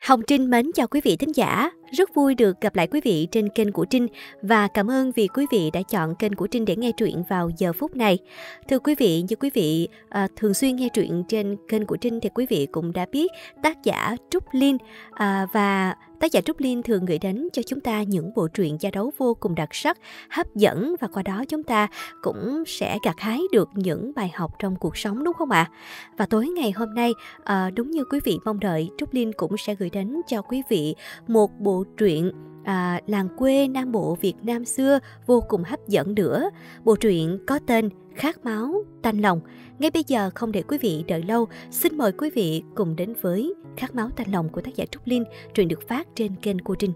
Hồng Trinh mến chào quý vị thính giả. Rất vui được gặp lại quý vị trên kênh của Trinh và cảm ơn vì quý vị đã chọn kênh của Trinh để nghe truyện vào giờ phút này. Thưa quý vị, như quý vị thường xuyên nghe truyện trên kênh của Trinh thì quý vị cũng đã biết tác giả Trúc Linh và tác giả Trúc Linh thường gửi đến cho chúng ta những bộ truyện gia đấu vô cùng đặc sắc, hấp dẫn và qua đó chúng ta cũng sẽ gặt hái được những bài học trong cuộc sống, đúng không ạ? Và tối ngày hôm nay, đúng như quý vị mong đợi, Trúc Linh cũng sẽ gửi đến cho quý vị một bộ truyện làng quê Nam Bộ Việt Nam xưa vô cùng hấp dẫn nữa. Bộ truyện có tên Khát máu tanh lòng. Ngay bây giờ không để quý vị đợi lâu, xin mời quý vị cùng đến với Khát máu tanh lòng của tác giả Trúc Linh, truyện được phát trên kênh của Trinh.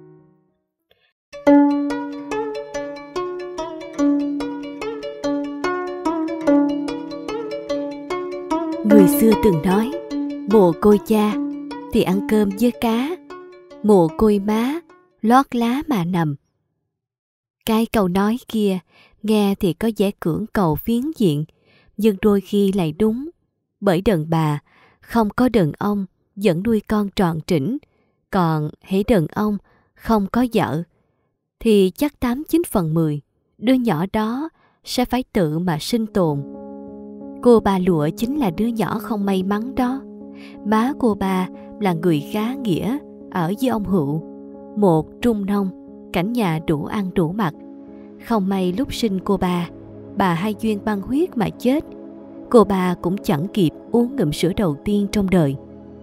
Người xưa từng nói, mồ côi cha thì ăn cơm với cá, mồ côi má lót lá mà nằm. Cái câu nói kia nghe thì có vẻ cưỡng cầu phiến diện, nhưng đôi khi lại đúng. Bởi đàn bà không có đàn ông vẫn nuôi con tròn trĩnh, còn hễ đàn ông không có vợ thì chắc 89/10 đứa nhỏ đó sẽ phải tự mà sinh tồn. Cô bà Lụa chính là đứa nhỏ không may mắn đó. Má cô bà là người khá nghĩa ở với ông Hữu, một trung nông, cảnh nhà đủ ăn đủ mặc. Không may lúc sinh cô bà hay duyên băng huyết mà chết. Cô bà cũng chẳng kịp uống ngụm sữa đầu tiên trong đời.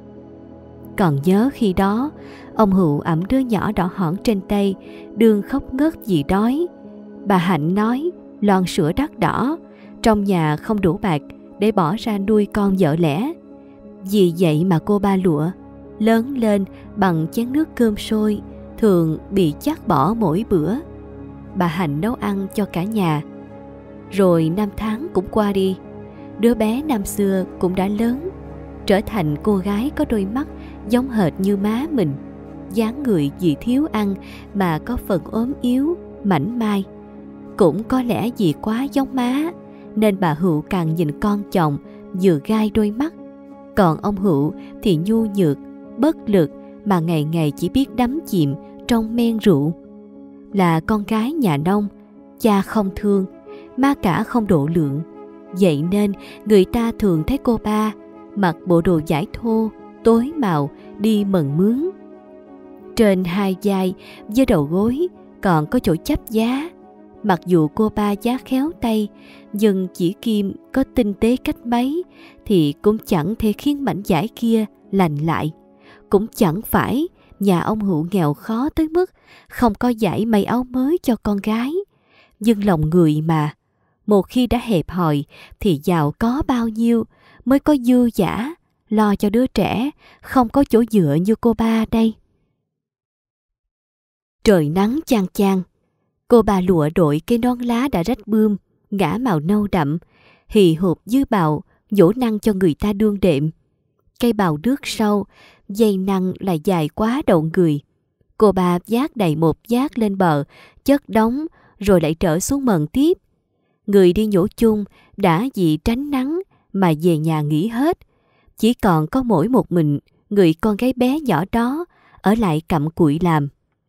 Còn nhớ khi đó, ông Hữu ẵm đứa nhỏ đỏ hỏn trên tay, đương khóc ngất vì đói. Bà Hạnh nói lon sữa đắt đỏ, trong nhà không đủ bạc để bỏ ra nuôi con vợ lẽ. Vì vậy mà cô ba Lụa lớn lên bằng chén nước cơm sôi, thường bị chắt bỏ mỗi bữa. Bà Hạnh nấu ăn cho cả nhà. Rồi năm tháng cũng qua đi. Đứa bé năm xưa cũng đã lớn, trở thành cô gái có đôi mắt giống hệt như má mình. Dáng người vì thiếu ăn mà có phần ốm yếu, mảnh mai. Cũng có lẽ vì quá giống má nên bà Hữu càng nhìn con chồng vừa gai đôi mắt. Còn ông Hữu thì nhu nhược, bất lực mà ngày ngày chỉ biết đắm chìm trong men rượu. Là con gái nhà nông, cha không thương, má cả không độ lượng. Vậy nên người ta thường thấy cô ba mặc bộ đồ vải thô, tối màu, đi mần mướn. Trên hai vai với đầu gối còn có chỗ chắp giá. Mặc dù cô ba giá khéo tay, nhưng chỉ kim có tinh tế cách mấy thì cũng chẳng thể khiến mảnh vải kia lành lại. Cũng chẳng phải nhà ông Hữu nghèo khó tới mức không có vải may áo mới cho con gái. Nhưng lòng người mà, một khi đã hẹp hòi thì giàu có bao nhiêu mới có dư dả lo cho đứa trẻ không có chỗ dựa như cô ba đây. Trời nắng chang chang. Cô bà Lụa đội cây non lá đã rách bươm, ngã màu nâu đậm, hì hụp dưới bào, nhổ năng cho người ta đương đệm. Cây bào nước sâu, dây năng lại dài quá đầu người. Cô bà vác đầy một vác lên bờ, chất đóng, rồi lại trở xuống mần tiếp. Người đi nhổ chung đã vì tránh nắng mà về nhà nghỉ hết. Chỉ còn có mỗi một mình người con gái bé nhỏ đó ở lại cặm cụi làm.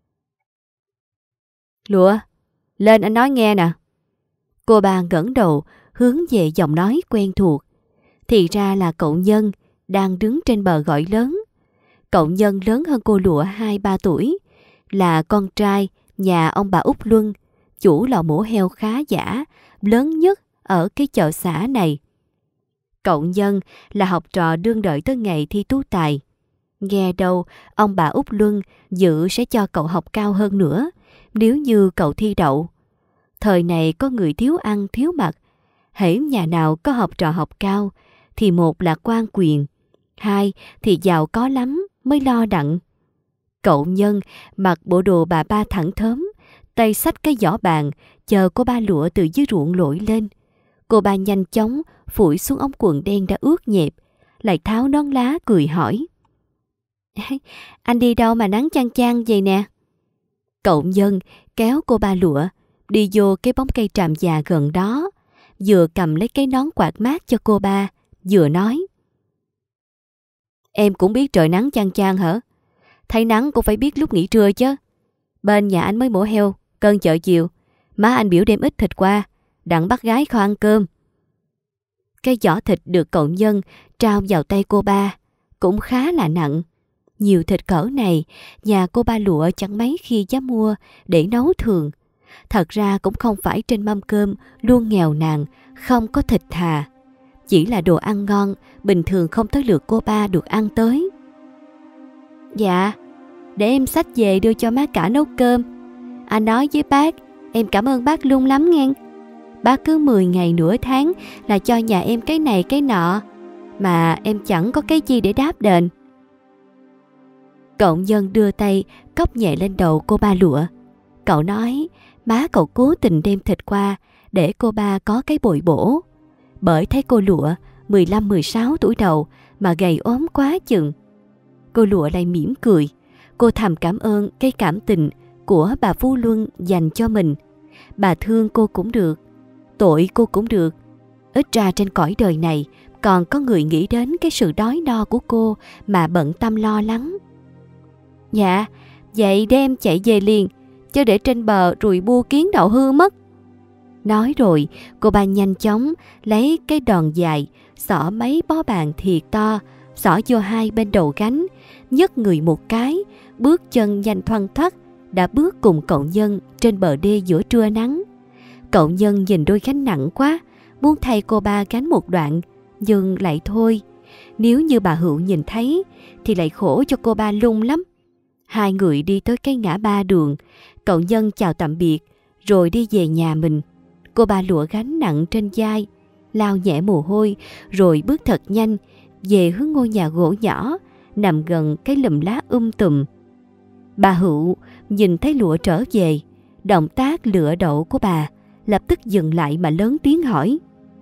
Lụa, lên anh nói nghe nè. Cô bà ngẩng đầu hướng về giọng nói quen thuộc. Thì ra là cậu Nhân đang đứng trên bờ gọi lớn. Cậu Nhân lớn hơn cô Lụa 2-3 tuổi, là con trai nhà ông bà Út Luân, chủ lò mổ heo khá giả, lớn nhất ở cái chợ xã này. Cậu Nhân là học trò đương đợi tới ngày thi tú tài. Nghe đâu ông bà Út Luân dự sẽ cho cậu học cao hơn nữa nếu như cậu thi đậu. Thời này có người thiếu ăn thiếu mặc, hễ nhà nào có học trò học cao thì một là quan quyền, hai thì giàu có lắm mới lo đặng. Cậu Nhân mặc bộ đồ bà ba thẳng thớm, tay xách cái giỏ bàn chờ cô ba Lụa từ dưới ruộng lội lên. Cô ba nhanh chóng phủi xuống ống quần đen đã ướt nhẹp, lại tháo nón lá cười hỏi: Anh đi đâu mà nắng chang chang vậy nè? Cậu Nhân kéo cô ba Lụa đi vô cái bóng cây tràm già gần đó, vừa cầm lấy cái nón quạt mát cho cô ba, vừa nói: Em cũng biết trời nắng chang chang hả? Thấy nắng cũng phải biết lúc nghỉ trưa chứ. Bên nhà anh mới mổ heo, cân chợ chiều. Má anh biểu đem ít thịt qua, đặng bắt gái kho ăn cơm. Cái giỏ thịt được cậu Nhân trao vào tay cô ba cũng khá là nặng. Nhiều thịt cỡ này, nhà cô ba Lụa chẳng mấy khi dám mua để nấu thường. Thật ra cũng không phải trên mâm cơm luôn nghèo nàn, không có thịt thà. Chỉ là đồ ăn ngon, bình thường không tới lượt cô ba được ăn tới. Dạ, để em xách về đưa cho má cả nấu cơm. Anh nói với bác, em cảm ơn bác luôn lắm nghe. Bác cứ 10 ngày nửa tháng là cho nhà em cái này cái nọ, mà em chẳng có cái gì để đáp đền. Cậu Nhân đưa tay cốc nhẹ lên đầu cô ba Lụa. Cậu nói má cậu cố tình đem thịt qua để cô ba có cái bồi bổ. Bởi thấy cô Lụa 15-16 tuổi đầu mà gầy ốm quá chừng. Cô Lụa lại mỉm cười. Cô thầm cảm ơn cái cảm tình của bà Phú Luân dành cho mình. Bà thương cô cũng được, tội cô cũng được. Ít ra trên cõi đời này còn có người nghĩ đến cái sự đói no của cô mà bận tâm lo lắng. Dạ, vậy đem chạy về liền, chứ để trên bờ rồi bua kiến đậu hư mất. Nói rồi, cô ba nhanh chóng lấy cái đòn dài, xỏ mấy bó bàn thiệt to, xỏ vô hai bên đầu gánh, nhấc người một cái, bước chân nhanh thoăn thoắt, đã bước cùng cậu Nhân trên bờ đê giữa trưa nắng. Cậu Nhân nhìn đôi gánh nặng quá, muốn thay cô ba gánh một đoạn, nhưng lại thôi. Nếu như bà Hữu nhìn thấy thì lại khổ cho cô ba Lung lắm. Hai người đi tới cái ngã ba đường, cậu Nhân chào tạm biệt rồi đi về nhà mình. Cô ba Lụa gánh nặng trên vai, lau nhẹ mồ hôi rồi bước thật nhanh về hướng ngôi nhà gỗ nhỏ nằm gần cái lùm lá tùm. Bà Hữu nhìn thấy Lụa trở về, động tác lựa đậu của bà lập tức dừng lại mà lớn tiếng hỏi.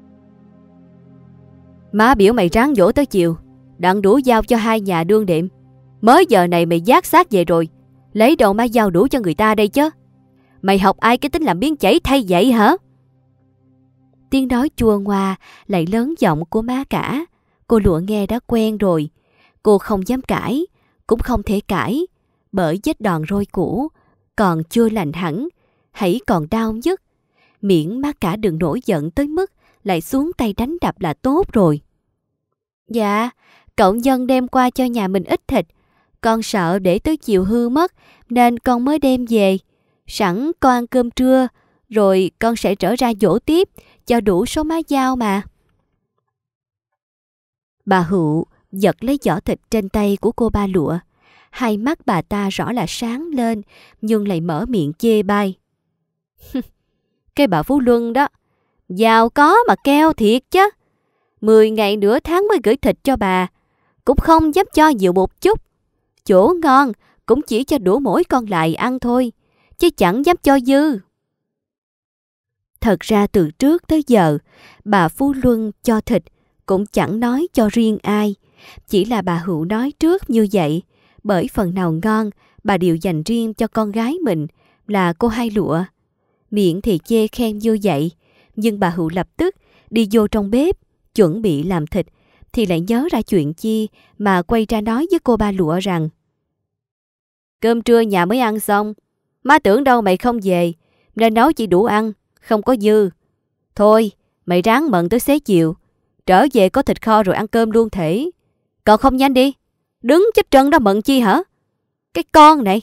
Má biểu mày ráng dỗ tới chiều, đặng đủ giao cho hai nhà đương đệm. Mới giờ này mày vác xác về rồi, lấy đâu má giao đủ cho người ta đây chứ? Mày học ai cái tính làm biến chảy thay vậy hả? Tiếng nói chua ngoa lại lớn giọng của má cả. Cô Lụa nghe đã quen rồi. Cô không dám cãi, cũng không thể cãi, bởi vết đòn roi cũ còn chưa lành hẳn, hãy còn đau nhất. Miễn má cả đừng nổi giận tới mức lại xuống tay đánh đập là tốt rồi. Dạ, cậu Nhân đem qua cho nhà mình ít thịt. Con sợ để tới chiều hư mất nên con mới đem về. Sẵn con ăn cơm trưa rồi con sẽ trở ra dỗ tiếp cho đủ số má giao mà. Bà Hữu giật lấy giỏ thịt trên tay của cô ba Lụa. Hai mắt bà ta rõ là sáng lên nhưng lại mở miệng chê bai. Cái bà Phú Luân đó, giàu có mà keo thiệt chứ. 10 ngày nửa tháng mới gửi thịt cho bà, cũng không dám cho nhiều một chút. Chỗ ngon cũng chỉ cho đủ mỗi con lại ăn thôi, chứ chẳng dám cho dư. Thật ra từ trước tới giờ, bà Phú Luân cho thịt cũng chẳng nói cho riêng ai. Chỉ là bà Hữu nói trước như vậy, bởi phần nào ngon bà đều dành riêng cho con gái mình là cô Hai Lụa. Miệng thì chê khen như vậy, nhưng bà Hữu lập tức đi vô trong bếp chuẩn bị làm thịt thì lại nhớ ra chuyện chi mà quay ra nói với cô ba Lụa rằng: Cơm trưa nhà mới ăn xong, má tưởng đâu mày không về nên nấu chỉ đủ ăn, không có dư. Thôi mày ráng mận tới xế chiều, trở về có thịt kho rồi ăn cơm luôn thể. Còn không nhanh đi, đứng chết trân đó mận chi hả? Cái con này.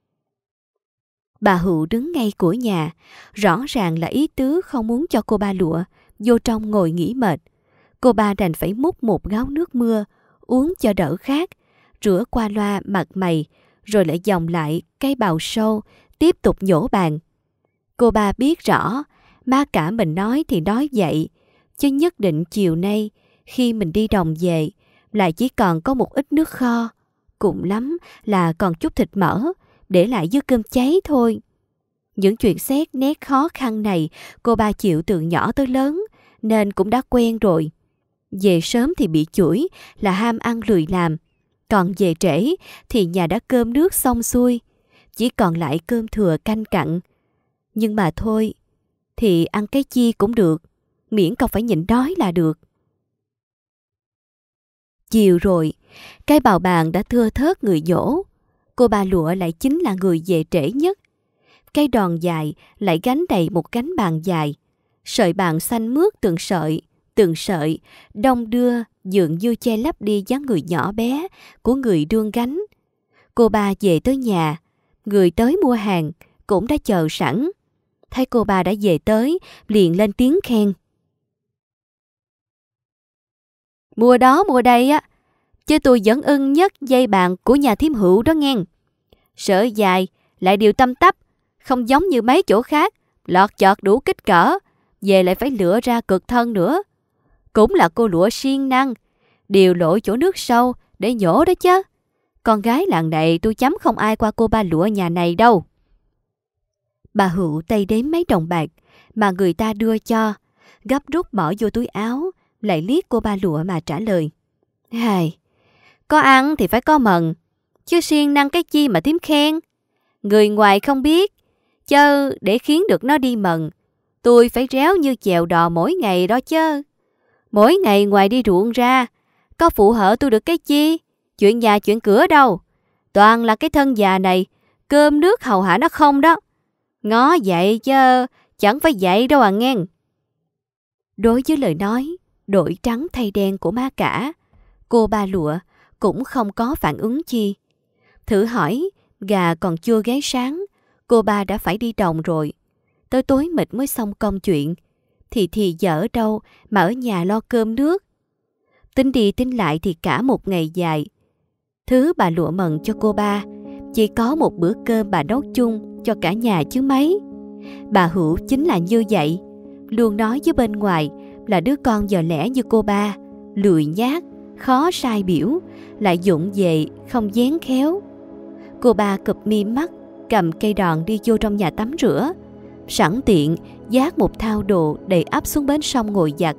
Bà Hữu đứng ngay cửa nhà, rõ ràng là ý tứ không muốn cho cô ba Lụa vô trong ngồi nghỉ mệt. Cô ba đành phải múc một gáo nước mưa, uống cho đỡ khát, rửa qua loa mặt mày, rồi lại vòng lại cái bào sâu, tiếp tục nhổ bàn. Cô ba biết rõ, má cả mình nói thì nói vậy, chứ nhất định chiều nay, khi mình đi đồng về, lại chỉ còn có một ít nước kho, cùng lắm là còn chút thịt mỡ, để lại với cơm cháy thôi. Những chuyện xét nét khó khăn này cô ba chịu từ nhỏ tới lớn nên cũng đã quen rồi. Về sớm thì bị chửi là ham ăn lười làm, còn về trễ thì nhà đã cơm nước xong xuôi, chỉ còn lại cơm thừa canh cặn. Nhưng mà thôi, thì ăn cái chi cũng được, miễn không phải nhịn đói là được. Chiều rồi, cái bào bàn đã thưa thớt người dỗ. Cô ba lụa lại chính là người về trễ nhất. Cây đòn dài lại gánh đầy một gánh bàn dài. Sợi bàn xanh mướt từng sợi, đong đưa dường như che lấp đi dáng người nhỏ bé của người đương gánh. Cô ba về tới nhà, người tới mua hàng cũng đã chờ sẵn. Thấy cô ba đã về tới, liền lên tiếng khen. Mua đó mua đây á, chứ tôi vẫn ưng nhất dây bàn của nhà thím Hữu đó nghe. Sợi dài, lại đều tăm tắp, không giống như mấy chỗ khác, lọt chọt đủ kích cỡ, về lại phải lựa ra cực thân nữa. Cũng là cô lụa siêng năng, điều lội chỗ nước sâu để nhổ đó chứ. Con gái làng này tôi chấm không ai qua cô ba lụa nhà này đâu. Bà Hữu tay đếm mấy đồng bạc mà người ta đưa cho, gấp rút bỏ vô túi áo, lại liếc cô ba lụa mà trả lời. Hài, có ăn thì phải có mần, chứ siêng năng cái chi mà thím khen. Người ngoài không biết, chứ để khiến được nó đi mần, tôi phải réo như chèo đò mỗi ngày đó chứ. Mỗi ngày ngoài đi ruộng ra, có phụ hở tôi được cái chi, chuyện nhà chuyện cửa đâu. Toàn là cái thân già này, cơm nước hầu hạ nó không đó. Ngó vậy chứ, chẳng phải vậy đâu à nghe. Đối với lời nói, đổi trắng thay đen của má cả, cô ba lụa cũng không có phản ứng chi. Thử hỏi, gà còn chưa gáy sáng, cô ba đã phải đi đồng rồi. Tới tối mịt mới xong công chuyện, thì dở đâu mà ở nhà lo cơm nước. Tính đi tính lại thì cả một ngày dài. Thứ bà lụa mần cho cô ba, chỉ có một bữa cơm bà nấu chung cho cả nhà chứ mấy. Bà Hữu chính là như vậy, luôn nói với bên ngoài là đứa con dò lẽ như cô ba, lười nhác, khó sai biểu, lại dụng về không dán khéo. Cô ba cụp mi mắt, cầm cây đòn đi vô trong nhà tắm rửa, sẵn tiện vác một thao đồ đầy ắp xuống bến sông ngồi giặt.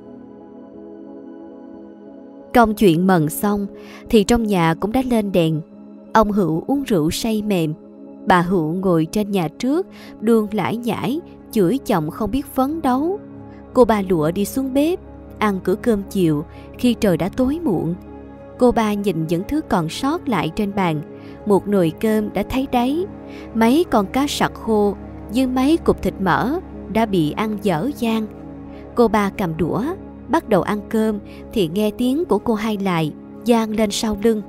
Công chuyện mần xong thì trong nhà cũng đã lên đèn. Ông Hữu uống rượu say mềm, bà Hữu ngồi trên nhà trước đương lải nhải chửi chồng không biết phấn đấu. Cô ba lụa đi xuống bếp ăn bữa cơm chiều khi trời đã tối muộn. Cô ba nhìn những thứ còn sót lại trên bàn, một nồi cơm đã thấy đáy, mấy con cá sặc khô với mấy cục thịt mỡ đã bị ăn dở dang. Cô ba cầm đũa bắt đầu ăn cơm thì nghe tiếng của cô Hai Lại vang lên sau lưng.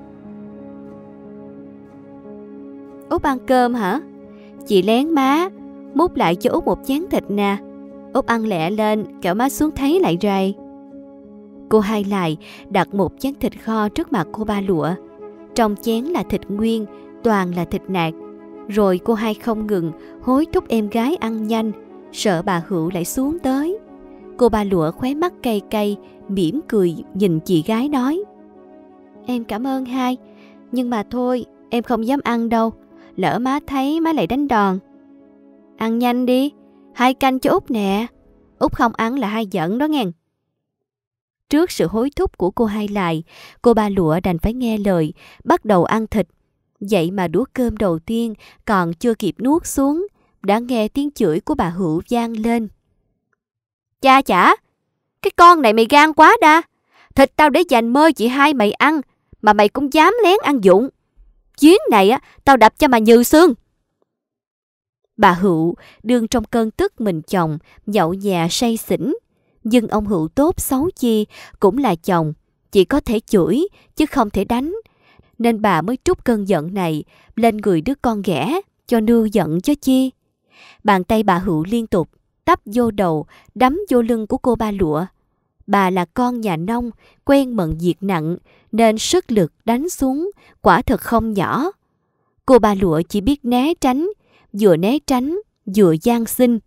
Út ăn cơm hả? Chị lén má, múc lại cho Út một chén thịt nè. Út ăn lẹ lên, kẻo má xuống thấy lại rầy. Cô Hai Lại đặt một chén thịt kho trước mặt cô ba lụa. Trong chén là thịt nguyên, toàn là thịt nạc. Rồi cô Hai không ngừng hối thúc em gái ăn nhanh, sợ bà Hữu lại xuống tới. Cô ba lụa khóe mắt cay cay, mỉm cười nhìn chị gái nói. Em cảm ơn Hai, nhưng mà thôi, em không dám ăn đâu. Lỡ má thấy má lại đánh đòn. Ăn nhanh đi, Hai canh cho Út nè. Út không ăn là Hai giận đó nghe. Trước sự hối thúc của cô Hai Lại, cô ba lụa đành phải nghe lời, bắt đầu ăn thịt. Vậy mà đũa cơm đầu tiên còn chưa kịp nuốt xuống, đã nghe tiếng chửi của bà Hữu vang lên. Cha chả, cái con này mày gan quá đa. Thịt tao để dành mơ chị Hai mày ăn, mà mày cũng dám lén ăn dụng. Chuyến này á, tao đập cho mà nhừ xương. Bà Hữu đương trong cơn tức mình chồng, nhậu nhẹt say xỉn. Nhưng ông Hữu tốt xấu chi cũng là chồng, chỉ có thể chửi chứ không thể đánh. Nên bà mới trút cơn giận này lên người đứa con ghẻ cho nưa giận cho chi. Bàn tay bà Hữu liên tục tắp vô đầu, đấm vô lưng của cô ba lụa. Bà là con nhà nông, quen mận việc nặng, nên sức lực đánh xuống quả thật không nhỏ. Cô ba lụa chỉ biết né tránh, vừa van xin.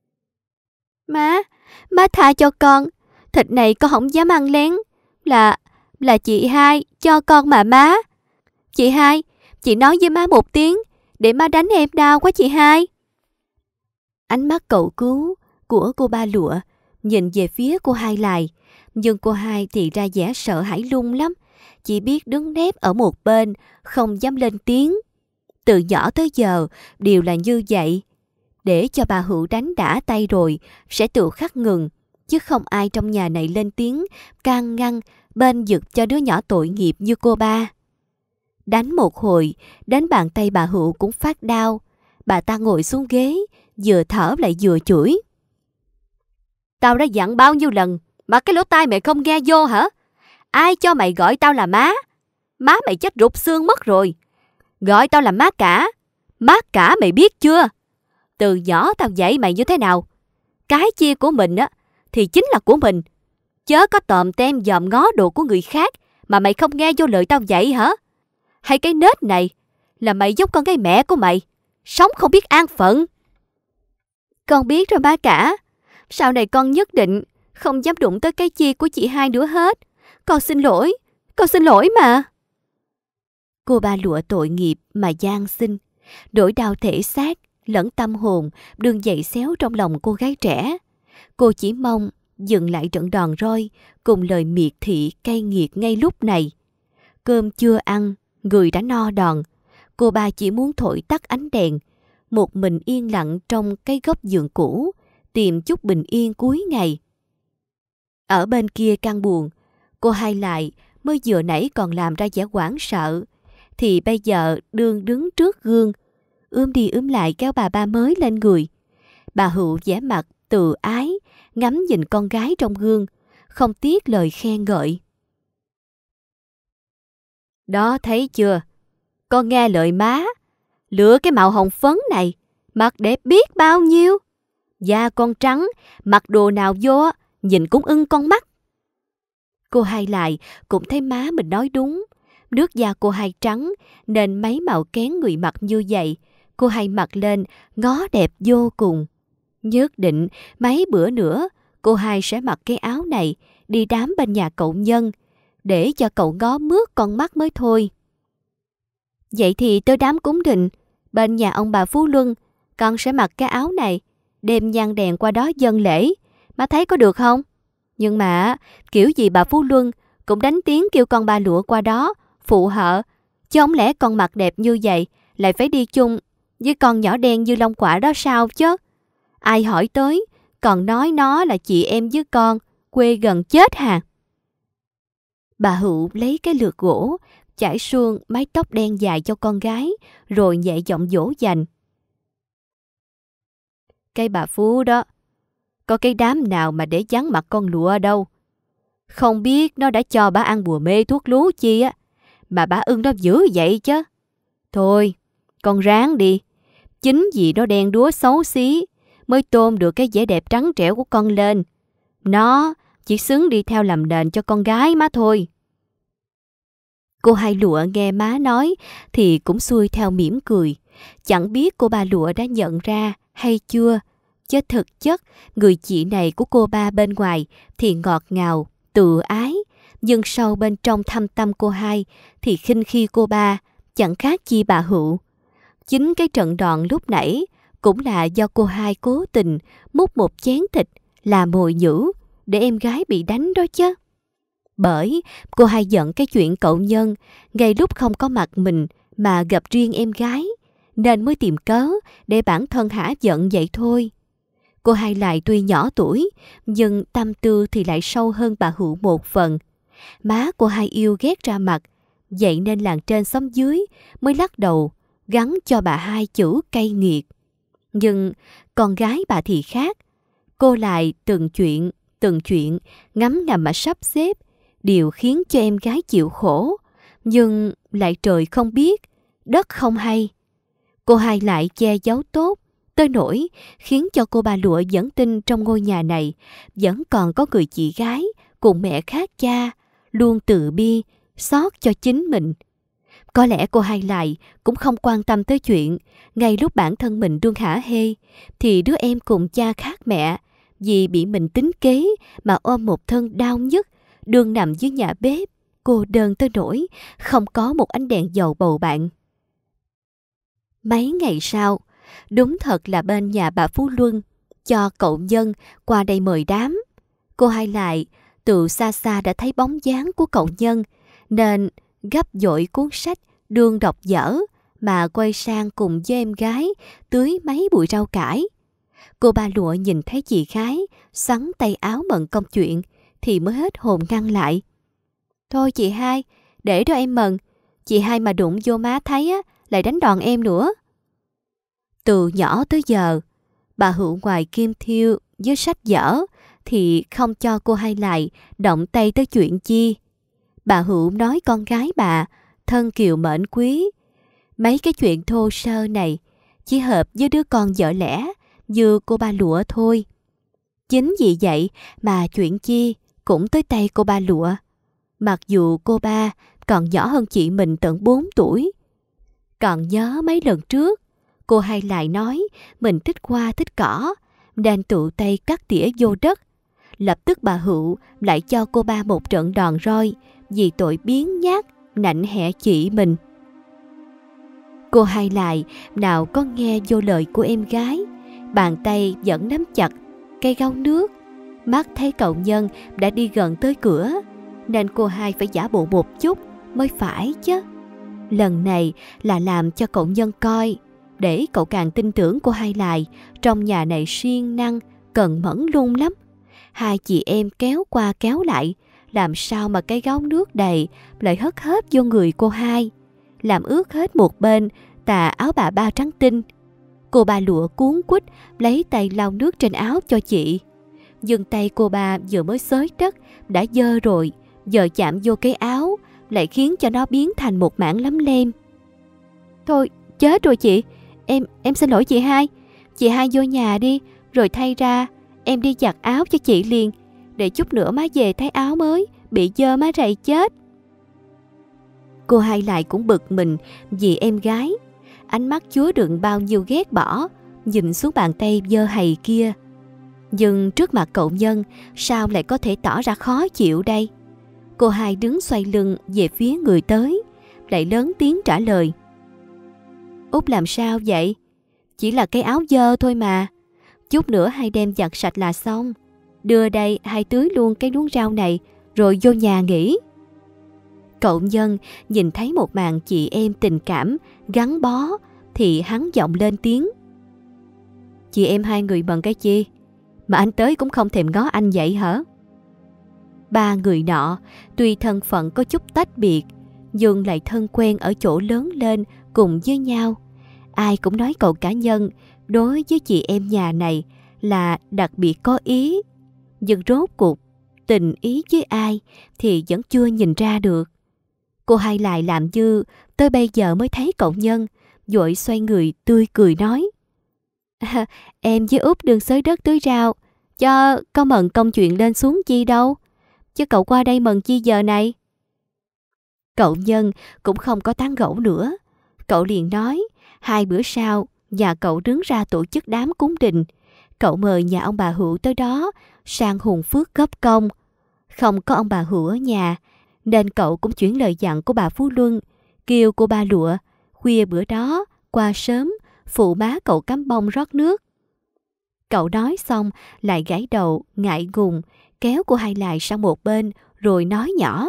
Má tha cho con, thịt này con không dám ăn lén, là chị Hai cho con mà má. Chị Hai, chị nói với má một tiếng, để má đánh em đau quá chị Hai. Ánh mắt cầu cứu của cô ba lụa nhìn về phía cô Hai Lại, nhưng cô Hai thì ra vẻ sợ hãi lung lắm, chỉ biết đứng nép ở một bên, không dám lên tiếng. Từ nhỏ tới giờ đều là như vậy. Để cho bà Hữu đánh đã tay rồi sẽ tự khắc ngừng, chứ không ai trong nhà này lên tiếng can ngăn bên giật cho đứa nhỏ tội nghiệp như cô ba. Đánh một hồi, đến bàn tay bà Hữu cũng phát đau. Bà ta ngồi xuống ghế, vừa thở lại vừa chửi. Tao đã dặn bao nhiêu lần mà cái lỗ tai mày không nghe vô hả? Ai cho mày gọi tao là má? Má mày chết rụt xương mất rồi. Gọi tao là má cả. Má cả mày biết chưa? Từ nhỏ tao dạy mày như thế nào? Cái chia của mình á thì chính là của mình. Chớ có tòm tem dòm ngó đồ của người khác mà mày không nghe vô lời tao dạy hả? Hay cái nết này là mày giống con gái mẹ của mày, sống không biết an phận. Con biết rồi má cả. Sau này con nhất định không dám đụng tới cái chia của chị hai nữa hết. Con xin lỗi mà. Cô ba lụa tội nghiệp mà van xin. Nỗi đau thể xác lẫn tâm hồn đương dậy xéo trong lòng cô gái trẻ. Cô chỉ mong dừng lại trận đòn roi cùng lời miệt thị cay nghiệt ngay lúc này. Cơm chưa ăn, người đã no đòn. Cô ba chỉ muốn thổi tắt ánh đèn, một mình yên lặng trong cái góc giường cũ, tìm chút bình yên cuối ngày. Ở bên kia căn buồng, cô hai lại mới vừa nãy còn làm ra vẻ hoảng sợ, thì bây giờ đương đứng trước gương, ướm đi ướm lại kéo bà ba mới lên người. Bà Hữu vẻ mặt từ ái, ngắm nhìn con gái trong gương, không tiếc lời khen ngợi. Đó thấy chưa, con nghe lời má, lựa cái màu hồng phấn này, mặt đẹp biết bao nhiêu. Da con trắng, mặc đồ nào vô, nhìn cũng ưng con mắt. Cô hai lại cũng thấy má mình nói đúng. Nước da cô hai trắng nên mấy màu kén người mặc như vậy, cô hai mặc lên ngó đẹp vô cùng. Nhất định mấy bữa nữa cô hai sẽ mặc cái áo này đi đám bên nhà cậu Nhân, để cho cậu ngó mướt con mắt mới thôi. Vậy thì tới đám cúng đình bên nhà ông bà Phú Luân, con sẽ mặc cái áo này, đem nhang đèn qua đó dâng lễ. Má thấy có được không? Nhưng mà kiểu gì bà Phú Luân cũng đánh tiếng kêu con ba lụa qua đó phụ hợ, chứ không lẽ con mặc đẹp như vậy lại phải đi chung với con nhỏ đen như lông quả đó sao chứ? Ai hỏi tới còn nói nó là chị em với con, quê gần chết hà. Bà Hữu lấy cái lược gỗ chải suông mái tóc đen dài cho con gái, rồi nhẹ giọng dỗ dành. Cái bà Phú đó, có cái đám nào mà để vắng mặt con lụa đâu. Không biết nó đã cho bà ăn bùa mê thuốc lú chi á, mà bà ưng nó dữ vậy chứ. Thôi, con ráng đi. Chính vì nó đen đúa xấu xí mới tôn được cái vẻ đẹp trắng trẻo của con lên. Nó chỉ xứng đi theo làm nền cho con gái má thôi. Cô hai lụa nghe má nói thì cũng xuôi theo mỉm cười. Chẳng biết cô ba lụa đã nhận ra hay chưa, chứ thực chất người chị này của cô ba bên ngoài thì ngọt ngào, tự ái, nhưng sâu bên trong thâm tâm cô hai thì khinh khi cô ba, chẳng khác chi bà Hữu. Chính cái trận đòn lúc nãy cũng là do cô hai cố tình múc một chén thịt là mồi nhữ để em gái bị đánh đó chứ. Bởi cô hai giận cái chuyện cậu Nhân ngay lúc không có mặt mình mà gặp riêng em gái, nên mới tìm cớ để bản thân hả giận vậy thôi. Cô hai lại tuy nhỏ tuổi, nhưng tâm tư thì lại sâu hơn bà Hữu một phần. Má cô hai yêu ghét ra mặt, vậy nên làng trên xóm dưới mới lắc đầu gắn cho bà hai chữ cay nghiệt. Nhưng con gái bà thì khác. Cô lại từng chuyện ngắm ngầm mà sắp xếp, điều khiến cho em gái chịu khổ, nhưng lại trời không biết, đất không hay. Cô hai lại che giấu tốt, tới nỗi khiến cho cô ba lụa vẫn tin trong ngôi nhà này vẫn còn có người chị gái cùng mẹ khác cha, luôn từ bi, xót cho chính mình. Có lẽ cô hai lại cũng không quan tâm tới chuyện ngay lúc bản thân mình đương hả hê thì đứa em cùng cha khác mẹ vì bị mình tính kế mà ôm một thân đau nhức, đương nằm dưới nhà bếp, cô đơn tới nỗi không có một ánh đèn dầu bầu bạn. Mấy ngày sau, đúng thật là bên nhà bà Phú Luân cho cậu Nhân qua đây mời đám. Cô hai lại từ xa xa đã thấy bóng dáng của cậu Nhân, nên gấp dội cuốn sách đương đọc dở mà quay sang cùng với em gái tưới mấy bụi rau cải. Cô ba lụa nhìn thấy chị gái xoắn tay áo mận công chuyện thì mới hết hồn ngăn lại. Thôi chị hai, để đó em mần, Chị hai mà đụng vô má thấy á, lại đánh đòn em nữa. Từ nhỏ tới giờ, bà Hữu ngoài kim thiêu với sách vở thì không cho cô hai lại động tay tới chuyện chi. Bà Hữu nói con gái bà thân kiều mệnh quý. Mấy cái chuyện thô sơ này chỉ hợp với đứa con vợ lẽ như cô ba Lụa thôi. Chính vì vậy mà chuyện chi cũng tới tay cô ba Lụa. Mặc dù cô ba còn nhỏ hơn chị mình tận 4 tuổi. Còn nhớ mấy lần trước, cô hai lại nói mình thích hoa thích cỏ, nên tụ tay cắt tỉa vô đất. Lập tức bà Hữu lại cho cô ba một trận đòn roi vì tội biếng nhác nạnh hẹ chị mình. Cô hai lại nào có nghe vô lời của em gái, bàn tay vẫn nắm chặt cây gáo nước. Mắt thấy cậu Nhân đã đi gần tới cửa, nên cô hai phải giả bộ một chút mới phải chứ. Lần này là làm cho cậu Nhân coi, để cậu càng tin tưởng cô hai lại trong nhà này siêng năng, cần mẫn lung lắm. Hai chị em kéo qua kéo lại, làm sao mà cái gáo nước đầy lại hất hết vô người cô hai, làm ướt hết một bên tà áo bà ba trắng tinh. Cô ba Lụa cuống quýt lấy tay lau nước trên áo cho chị. Nhưng tay cô ba vừa mới xới đất đã dơ rồi, giờ chạm vô cái áo lại khiến cho nó biến thành một mảng lấm lem. Thôi chết rồi chị, em xin lỗi chị hai. Chị hai vô nhà đi, rồi thay ra, em đi giặt áo cho chị liền, để chút nữa má về thấy áo mới bị dơ má rầy chết. Cô hai lại cũng bực mình vì em gái, ánh mắt chứa đựng bao nhiêu ghét bỏ, nhìn xuống bàn tay dơ hầy kia. Nhưng trước mặt cậu Nhân, sao lại có thể tỏ ra khó chịu đây? Cô hai đứng xoay lưng về phía người tới, lại lớn tiếng trả lời. Út làm sao vậy? Chỉ là cái áo dơ thôi mà. Chút nữa hai đem giặt sạch là xong. Đưa đây hai tưới luôn cái luống rau này, rồi vô nhà nghỉ. Cậu Nhân nhìn thấy một màn chị em tình cảm gắn bó thì hắn giọng lên tiếng. Chị em hai người bận cái chi mà anh tới cũng không thèm ngó anh vậy hả? Ba người nọ tuy thân phận có chút tách biệt, nhưng lại thân quen ở chỗ lớn lên cùng với nhau. Ai cũng nói cậu cả Nhân đối với chị em nhà này là đặc biệt có ý. Nhưng rốt cuộc tình ý với ai thì vẫn chưa nhìn ra được. Cô hai lại làm như tới bây giờ mới thấy cậu Nhân, vội xoay người tươi cười nói. Em với Út đường xới đất tưới rau, cho có mần công chuyện lên xuống chi đâu. Chứ cậu qua đây mần chi giờ này? Cậu Nhân cũng không có tán gẫu nữa. Cậu liền nói 2 bữa sau nhà cậu đứng ra tổ chức đám cúng đình. Cậu mời nhà ông bà Hữu tới đó sang hùng phước góp công. Không có ông bà Hữu ở nhà, nên cậu cũng chuyển lời dặn của bà Phú Luân, kêu cô ba Lụa khuya bữa đó qua sớm phụ má cậu cắm bông rót nước. Cậu nói xong lại gãi đầu ngại ngùng, kéo cô hai lại sang một bên rồi nói nhỏ.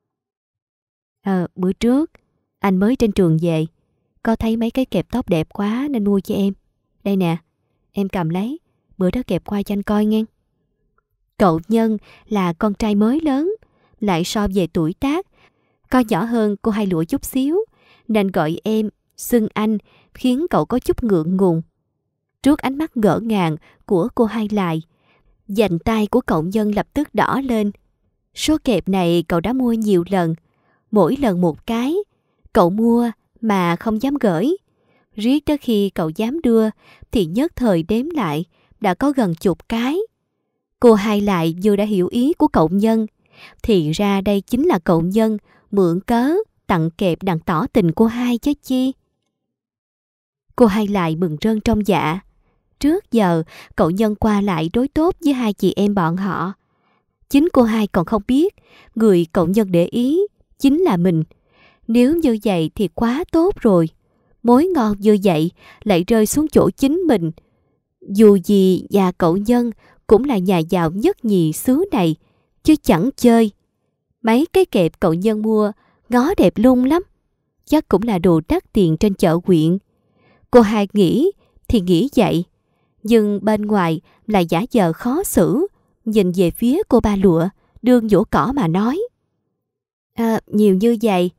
Bữa trước anh mới trên trường về, có thấy mấy cái kẹp tóc đẹp quá nên mua cho em. Đây nè, em cầm lấy, bữa đó kẹp qua cho anh coi nghe. Cậu Nhân là con trai mới lớn, lại so về tuổi tác có nhỏ hơn cô hai Lụa chút xíu, nên gọi em xưng anh khiến cậu có chút ngượng ngùng. Trước ánh mắt ngỡ ngàng của cô hai lại, vành tay của cậu Nhân lập tức đỏ lên. Số kẹp này cậu đã mua nhiều lần, mỗi lần một cái. Cậu mua mà không dám gửi. Riết tới khi cậu dám đưa thì nhất thời đếm lại đã có gần 10 cái. Cô hai lại vừa đã hiểu ý của cậu Nhân. Thì ra đây chính là cậu Nhân mượn cớ tặng kẹp đặng tỏ tình cô hai chứ chi. Cô hai lại mừng rơn trong dạ. Trước giờ cậu Nhân qua lại đối tốt với hai chị em bọn họ. Chính cô hai còn không biết người cậu Nhân để ý chính là mình. Nếu như vậy thì quá tốt rồi. Mối ngon như vậy lại rơi xuống chỗ chính mình. Dù gì nhà cậu Nhân cũng là nhà giàu nhất nhì xứ này, chứ chẳng chơi. Mấy cái kẹp cậu Nhân mua ngó đẹp lung lắm, chắc cũng là đồ đắt tiền trên chợ huyện. Cô hai nghĩ thì nghĩ vậy, nhưng bên ngoài là giả vờ khó xử, nhìn về phía cô ba Lụa đương vỗ cỏ mà nói. Nhiều như vậy,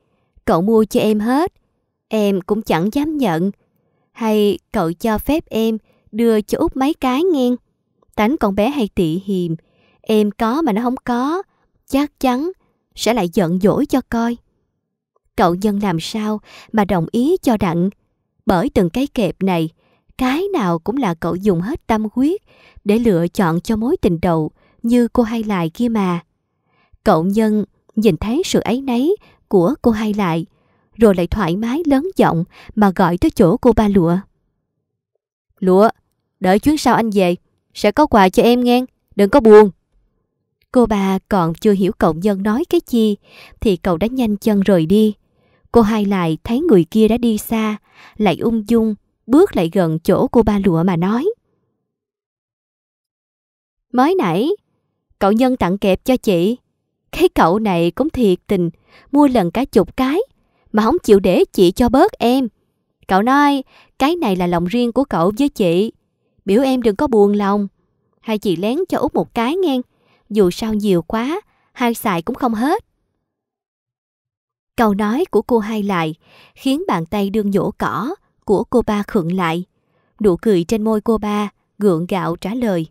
Cậu mua cho em hết, em cũng chẳng dám nhận. Hay cậu cho phép em đưa cho Út mấy cái nghe. Tánh con bé hay tị hiềm, em có mà nó không có, chắc chắn sẽ lại giận dỗi cho coi. Cậu Nhân làm sao mà đồng ý cho Đặng, bởi từng cái kẹp này, cái nào cũng là cậu dùng hết tâm huyết để lựa chọn cho mối tình đầu như cô Hai Lại kia mà. Cậu Nhân nhìn thấy sự áy náy của cô Hai Lại, rồi lại thoải mái lớn giọng mà gọi tới chỗ cô Ba Lụa. Lụa, đợi chuyến sau anh về, sẽ có quà cho em nghe, đừng có buồn. Cô Ba còn chưa hiểu cậu Nhân nói cái chi, thì cậu đã nhanh chân rời đi. Cô Hai Lại thấy người kia đã đi xa, lại ung dung bước lại gần chỗ cô Ba Lụa mà nói. Mới nãy, cậu Nhân tặng kẹp cho chị. Cái cậu này cũng thiệt tình, mua lần cả chục cái, mà không chịu để chị cho bớt em. Cậu nói, cái này là lòng riêng của cậu với chị. Biểu em đừng có buồn lòng. Hay chị lén cho Út một cái nghe. Dù sao nhiều quá, hai xài cũng không hết. Câu nói của cô Hai Lại khiến bàn tay đương nhổ cỏ của cô Ba khựng lại. Nụ cười trên môi cô Ba gượng gạo trả lời.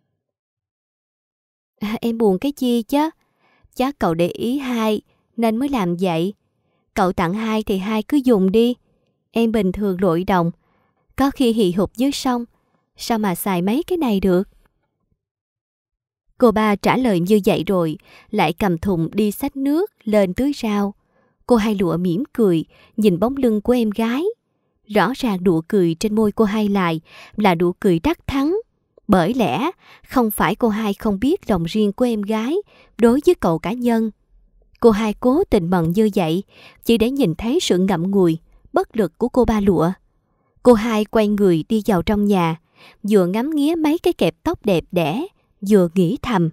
Em buồn cái chi chứ? Chắc cậu để ý Hai nên mới làm vậy. Cậu tặng Hai thì Hai cứ dùng đi. Em bình thường lội đồng, có khi hì hục dưới sông, sao mà xài mấy cái này được? Cô Ba trả lời như vậy rồi lại cầm thùng đi xách nước lên tưới rau. Cô Hai Lụa mỉm cười nhìn bóng lưng của em gái. Rõ ràng nụ cười trên môi cô Hai Lại là nụ cười đắc thắng. Bởi lẽ không phải cô Hai không biết lòng riêng của em gái đối với cậu cả Nhân. Cô Hai cố tình mần như vậy chỉ để nhìn thấy sự ngậm ngùi, bất lực của cô Ba Lụa. Cô Hai quay người đi vào trong nhà, vừa ngắm nghía mấy cái kẹp tóc đẹp đẽ, vừa nghĩ thầm.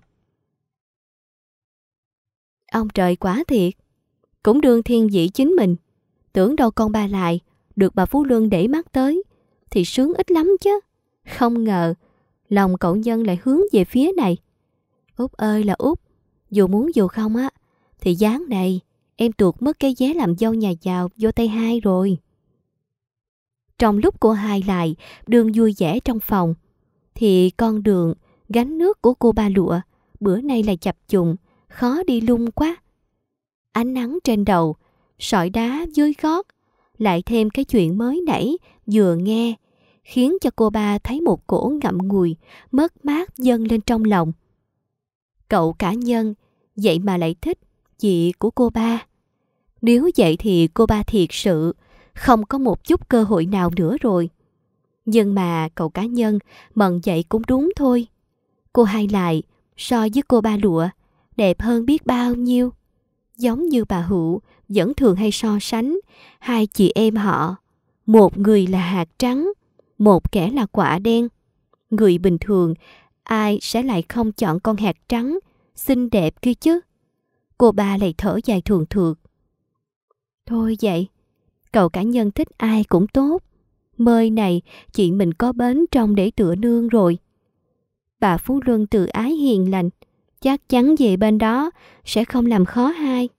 Ông trời quá thiệt, cũng đương thiên vị chính mình. Tưởng đâu con Ba Lại được bà Phú Luân để mắt tới thì sướng ít lắm chứ. Không ngờ lòng cậu Nhân lại hướng về phía này. Út ơi là Út, dù muốn dù không á, thì dáng này em tuột mất cái vé làm dâu nhà giàu vô tay Hai rồi. Trong lúc cô Hai Lại đương vui vẻ trong phòng, thì con đường gánh nước của cô Ba Lụa bữa nay là chập trùng, khó đi lung quá. Ánh nắng trên đầu, sỏi đá dưới gót, lại thêm cái chuyện mới nãy vừa nghe, khiến cho cô Ba thấy một cổ ngậm ngùi, mất mát dâng lên trong lòng. Cậu cả Nhân vậy mà lại thích chị của cô Ba. Nếu vậy thì cô Ba thiệt sự không có một chút cơ hội nào nữa rồi. Nhưng mà cậu cá Nhân mần vậy cũng đúng thôi. Cô Hai Lại so với cô Ba Lụa đẹp hơn biết bao nhiêu. Giống như bà Hữu vẫn thường hay so sánh hai chị em họ. Một người là hạt trắng, một kẻ là quả đen. Người bình thường ai sẽ lại không chọn con hạt trắng xinh đẹp kia chứ. Cô Ba lại thở dài thường thượt. Thôi vậy, cậu cả Nhân thích ai cũng tốt. Mơi này chị mình có bến trong để tựa nương rồi. Bà Phú Luân từ ái hiền lành, chắc chắn về bên đó sẽ không làm khó Hai.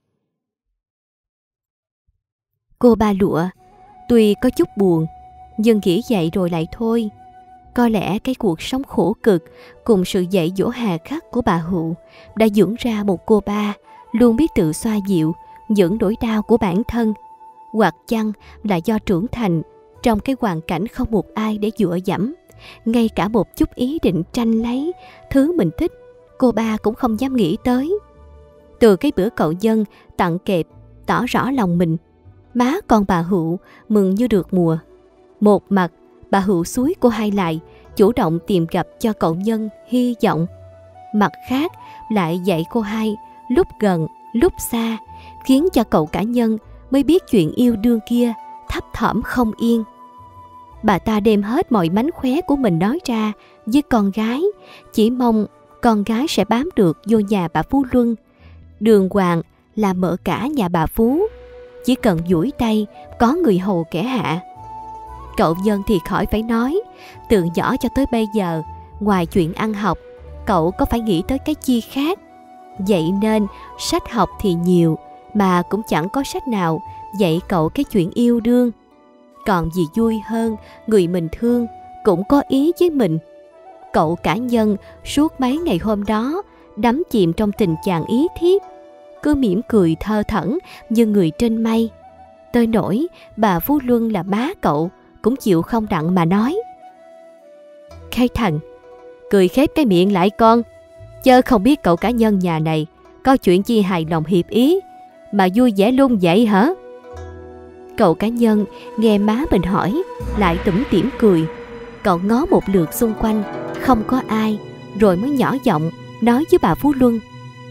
Cô Ba Lụa tuy có chút buồn, nhưng nghĩ vậy rồi lại thôi. Có lẽ cái cuộc sống khổ cực cùng sự dạy dỗ hà khắc của bà Hữu đã dưỡng ra một cô Ba luôn biết tự xoa dịu những nỗi đau của bản thân, hoặc chăng là do trưởng thành trong cái hoàn cảnh không một ai để dựa dẫm. Ngay cả một chút ý định tranh lấy thứ mình thích, cô Ba cũng không dám nghĩ tới. Từ cái bữa cậu Nhân tặng kẹp tỏ rõ lòng mình, má con bà Hữu mừng như được mùa. Một mặt bà Hữu xúi cô Hai Lại chủ động tìm gặp cho cậu Nhân hy vọng, mặt khác lại dạy cô Hai lúc gần lúc xa, khiến cho cậu cả Nhân mới biết chuyện yêu đương kia thấp thỏm không yên. Bà ta đem hết mọi mánh khóe của mình nói ra với con gái, chỉ mong con gái sẽ bám được vô nhà bà Phú Luân. Đường hoàng là mở cả nhà bà Phú, chỉ cần duỗi tay có người hầu kẻ hạ. Cậu Nhân thì khỏi phải nói, từ nhỏ cho tới bây giờ, ngoài chuyện ăn học, cậu có phải nghĩ tới cái chi khác. Vậy nên sách học thì nhiều, mà cũng chẳng có sách nào dạy cậu cái chuyện yêu đương. Còn gì vui hơn người mình thương cũng có ý với mình. Cậu cả Nhân suốt mấy ngày hôm đó đắm chìm trong tình chàng ý thiếp, cứ mỉm cười thơ thẩn như người trên mây. Tới nỗi bà Phú Luân là má cậu cũng chịu không đặng mà nói: "Cái thằng, cười khép cái miệng lại con, chớ không biết cậu cả Nhân nhà này có chuyện chi hài lòng hiệp ý mà vui vẻ luôn vậy hả?" Cậu cả Nhân nghe má mình hỏi lại tủm tỉm cười. Cậu ngó một lượt xung quanh không có ai, rồi mới nhỏ giọng nói với bà Phú Luân: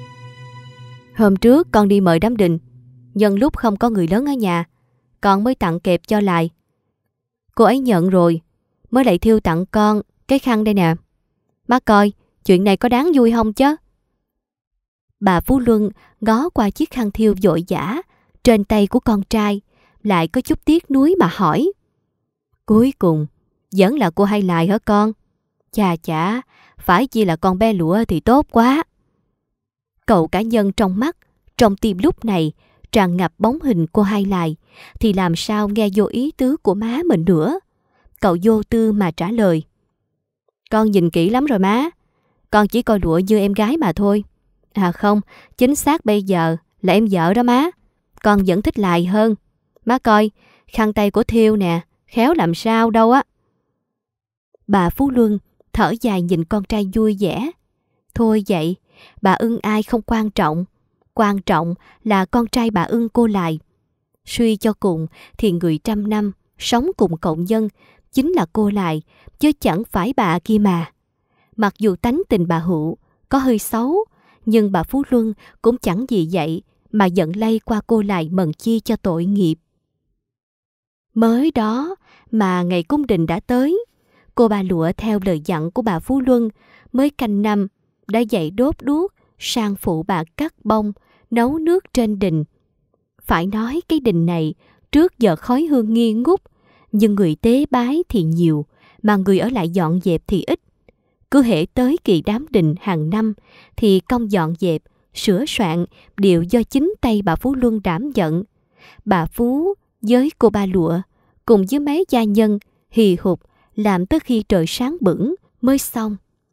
"Hôm trước con đi mời đám đình, nhân lúc không có người lớn ở nhà, con mới tặng kẹp cho lại. Cô ấy nhận rồi, mới lại thiêu tặng con cái khăn đây nè. Má coi, chuyện này có đáng vui không chứ?" Bà Phú Luân ngó qua chiếc khăn thiêu vội vã trên tay của con trai, lại có chút tiếc nuối mà hỏi: "Cuối cùng vẫn là cô hay lại hả con? Chà chả, phải chi là con bé Lụa thì tốt quá." Cậu cả Nhân trong mắt, trong tim lúc này tràn ngập bóng hình cô hai lại, thì làm sao nghe vô ý tứ của má mình nữa. Cậu vô tư mà trả lời: "Con nhìn kỹ lắm rồi má, con chỉ coi Lụa như em gái mà thôi. À không, chính xác bây giờ là em vợ đó má. Con vẫn thích lại hơn. Má coi, khăn tay của Thiêu nè, khéo làm sao đâu á." Bà Phú Luân thở dài nhìn con trai vui vẻ. Thôi vậy, bà ưng ai không quan trọng là con trai bà ưng cô lại. Suy cho cùng thì người trăm năm sống cùng cậu Nhân chính là cô lại, chứ chẳng phải bà kia mà. Mặc dù tánh tình bà Hữu có hơi xấu, nhưng bà Phú Luân cũng chẳng gì vậy mà giận lây qua cô lại mần chi cho tội nghiệp. Mới đó mà ngày cung đình đã tới, cô bà Lụa theo lời dặn của bà Phú Luân mới canh năm đã dậy đốt đuốc sang phụ bà cắt bông, nấu nước trên đình. Phải nói cái đình này trước giờ khói hương nghi ngút, nhưng người tế bái thì nhiều, mà người ở lại dọn dẹp thì ít. Cứ hễ tới kỳ đám đình hàng năm thì công dọn dẹp, sửa soạn đều do chính tay bà Phú Luân đảm nhận. Bà Phú với cô ba Lụa cùng với mấy gia nhân hì hục làm tới khi trời sáng bửng mới xong.